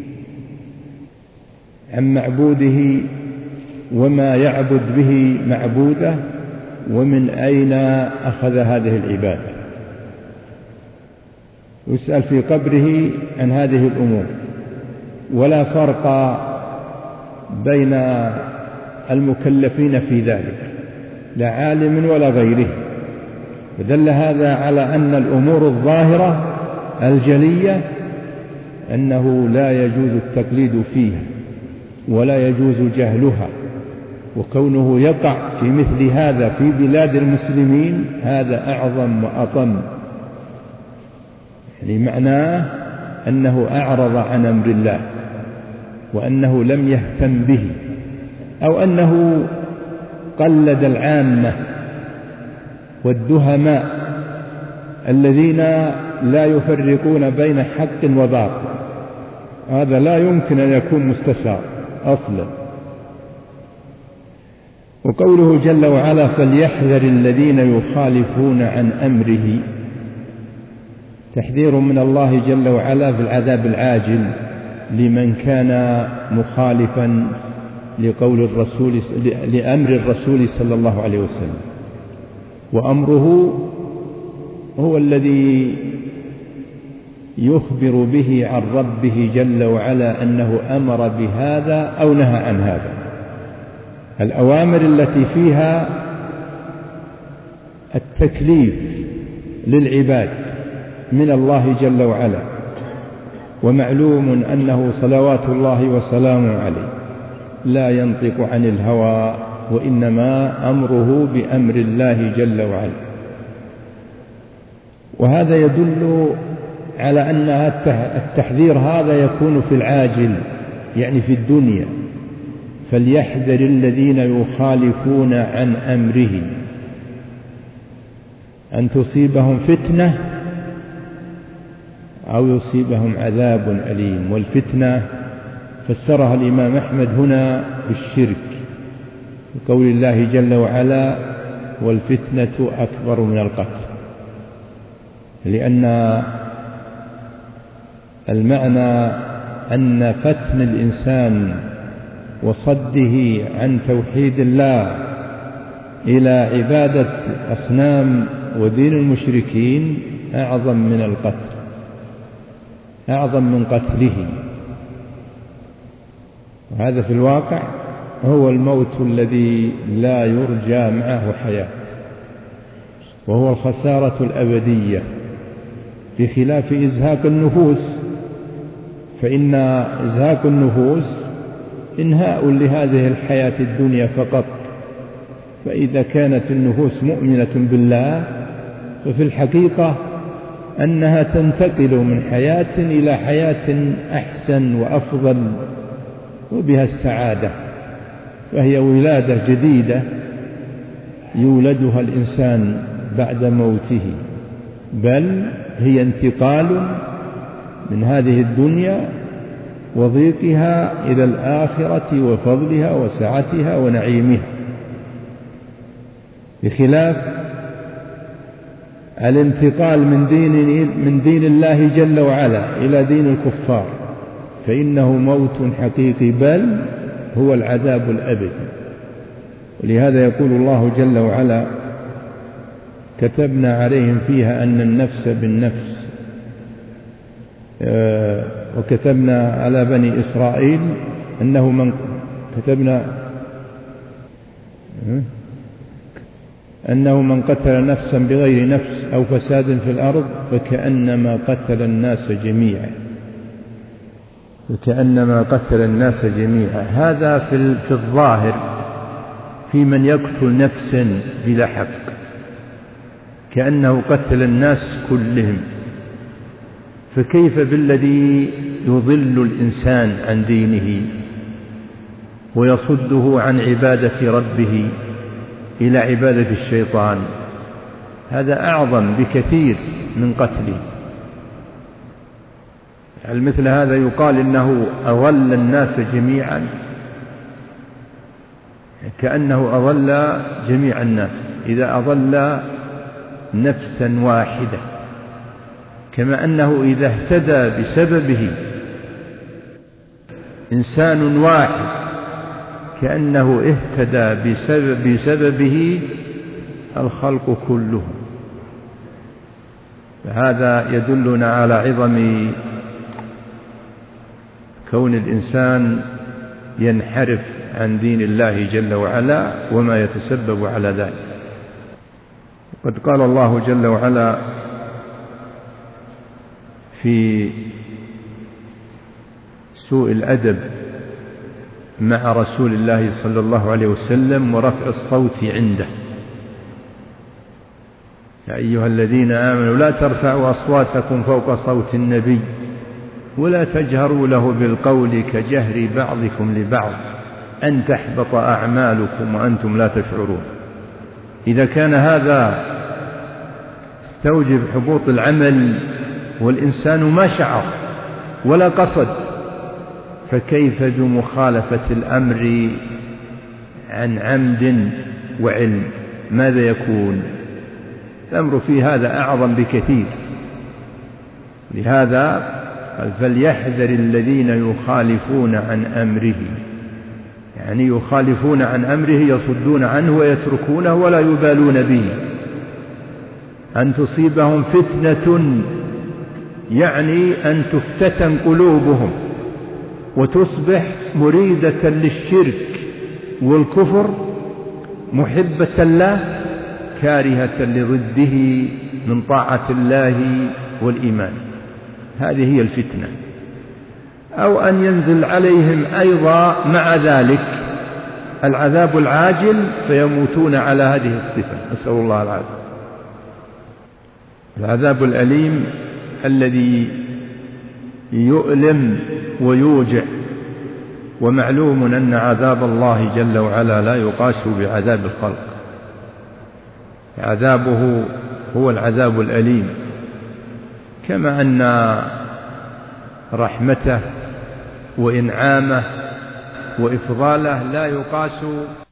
عن معبوده وما يعبد به معبوده ومن أين أخذ هذه العبادة، يسأل في قبره عن هذه الأمور. ولا فرق بين المكلفين في ذلك، لا عالم ولا غيره. فدل هذا على أن الأمور الظاهرة الجلية أنه لا يجوز التقليد فيها ولا يجوز جهلها، وكونه يقع في مثل هذا في بلاد المسلمين هذا أعظم وأطم، يعني معناه أنه أعرض عن أمر الله وأنه لم يهتم به، أو أنه قلد العامة والدهماء الذين لا يفرقون بين حق وباطل. هذا لا يمكن أن يكون مستساغ أصلا. وقوله جل وعلا فليحذر الذين يخالفون عن أمره، تحذير من الله جل وعلا في العذاب العاجل لمن كان مخالفا لأمر الرسول صلى الله عليه وسلم. وأمره هو الذي يخبر به عن ربه جل وعلا أنه أمر بهذا أو نهى عن هذا. الأوامر التي فيها التكليف للعباد من الله جل وعلا، ومعلوم أنه صلوات الله وسلامه عليه لا ينطق عن الهوى، وإنما أمره بأمر الله جل وعلا. وهذا يدل على أن التحذير هذا يكون في العاجل، يعني في الدنيا. فليحذر الذين يخالفون عن أمره أن تصيبهم فتنة أو يصيبهم عذاب أليم. والفتنة فسرها الإمام أحمد هنا بالشرك، بقول الله جل وعلا والفتنة أكبر من القتل، لأن المعنى أن فتن الإنسان وصده عن توحيد الله إلى عبادة أصنام ودين المشركين أعظم من القتل، أعظم من قتله. وهذا في الواقع هو الموت الذي لا يرجى معه حياة، وهو الخسارة الأبدية، بخلاف إزهاق النفوس، فإن إزهاق النفوس إنهاء لهذه الحياة الدنيا فقط. فإذا كانت النفوس مؤمنة بالله ففي الحقيقة أنها تنتقل من حياة إلى حياة أحسن وأفضل، وبها السعادة، فهي ولادة جديدة يولدها الإنسان بعد موته، بل هي انتقال من هذه الدنيا وضيقها إلى الآخرة وفضلها وسعتها ونعيمها، بخلاف الانتقال من دين الله جل وعلا إلى دين الكفار، فإنه موت حقيقي، بل هو العذاب الأبدي. ولهذا يقول الله جل وعلا كتبنا عليهم فيها أن النفس بالنفس، وكتبنا على بني إسرائيل أنه من قتل نفسا بغير نفس أو فساد في الأرض فكأنما قتل الناس جميعا. هذا في الظاهر في من يقتل نفسا بلا حق، كأنه قتل الناس كلهم، فكيف بالذي يضل الإنسان عن دينه ويصده عن عبادة ربه إلى عبادة الشيطان؟ هذا أعظم بكثير من قتله. هل مثل هذا يقال إنه أضل الناس جميعا؟ كأنه أضل جميع الناس إذا أضل نفسا واحدة، كما أنه إذا اهتدى بسببه إنسان واحد كأنه اهتدى بسببه الخلق كلهم. فهذا يدلنا على عظم كون الإنسان ينحرف عن دين الله جل وعلا وما يتسبب على ذلك. قد قال الله جل وعلا في سوء الأدب مع رسول الله صلى الله عليه وسلم ورفع الصوت عنده: يا أيها الذين آمنوا لا ترفعوا أصواتكم فوق صوت النبي ولا تجهروا له بالقول كجهر بعضكم لبعض أن تحبط أعمالكم وأنتم لا تشعرون. إذا كان هذا استوجب حبوط العمل والإنسان ما شعر ولا قصد، فكيف بمخالفة الأمر عن عمد وعلم؟ ماذا يكون؟ الأمر في هذا أعظم بكثير. لهذا فليحذر الذين يخالفون عن أمره، يعني يخالفون عن أمره، يصدون عنه ويتركونه ولا يبالون به، أن تصيبهم فتنة، يعني أن تفتتن قلوبهم وتصبح مريدة للشرك والكفر، محبة له كارهة لضده من طاعة الله والإيمان. هذه هي الفتنة. أو أن ينزل عليهم أيضا مع ذلك العذاب العاجل فيموتون على هذه الصفة، نسأل الله العافية. العذاب الأليم الذي يؤلم ويوجع، ومعلوم أن عذاب الله جل وعلا لا يقاس بعذاب الخلق، عذابه هو العذاب الأليم، كما أن رحمته وإنعامه وإفضاله لا يقاس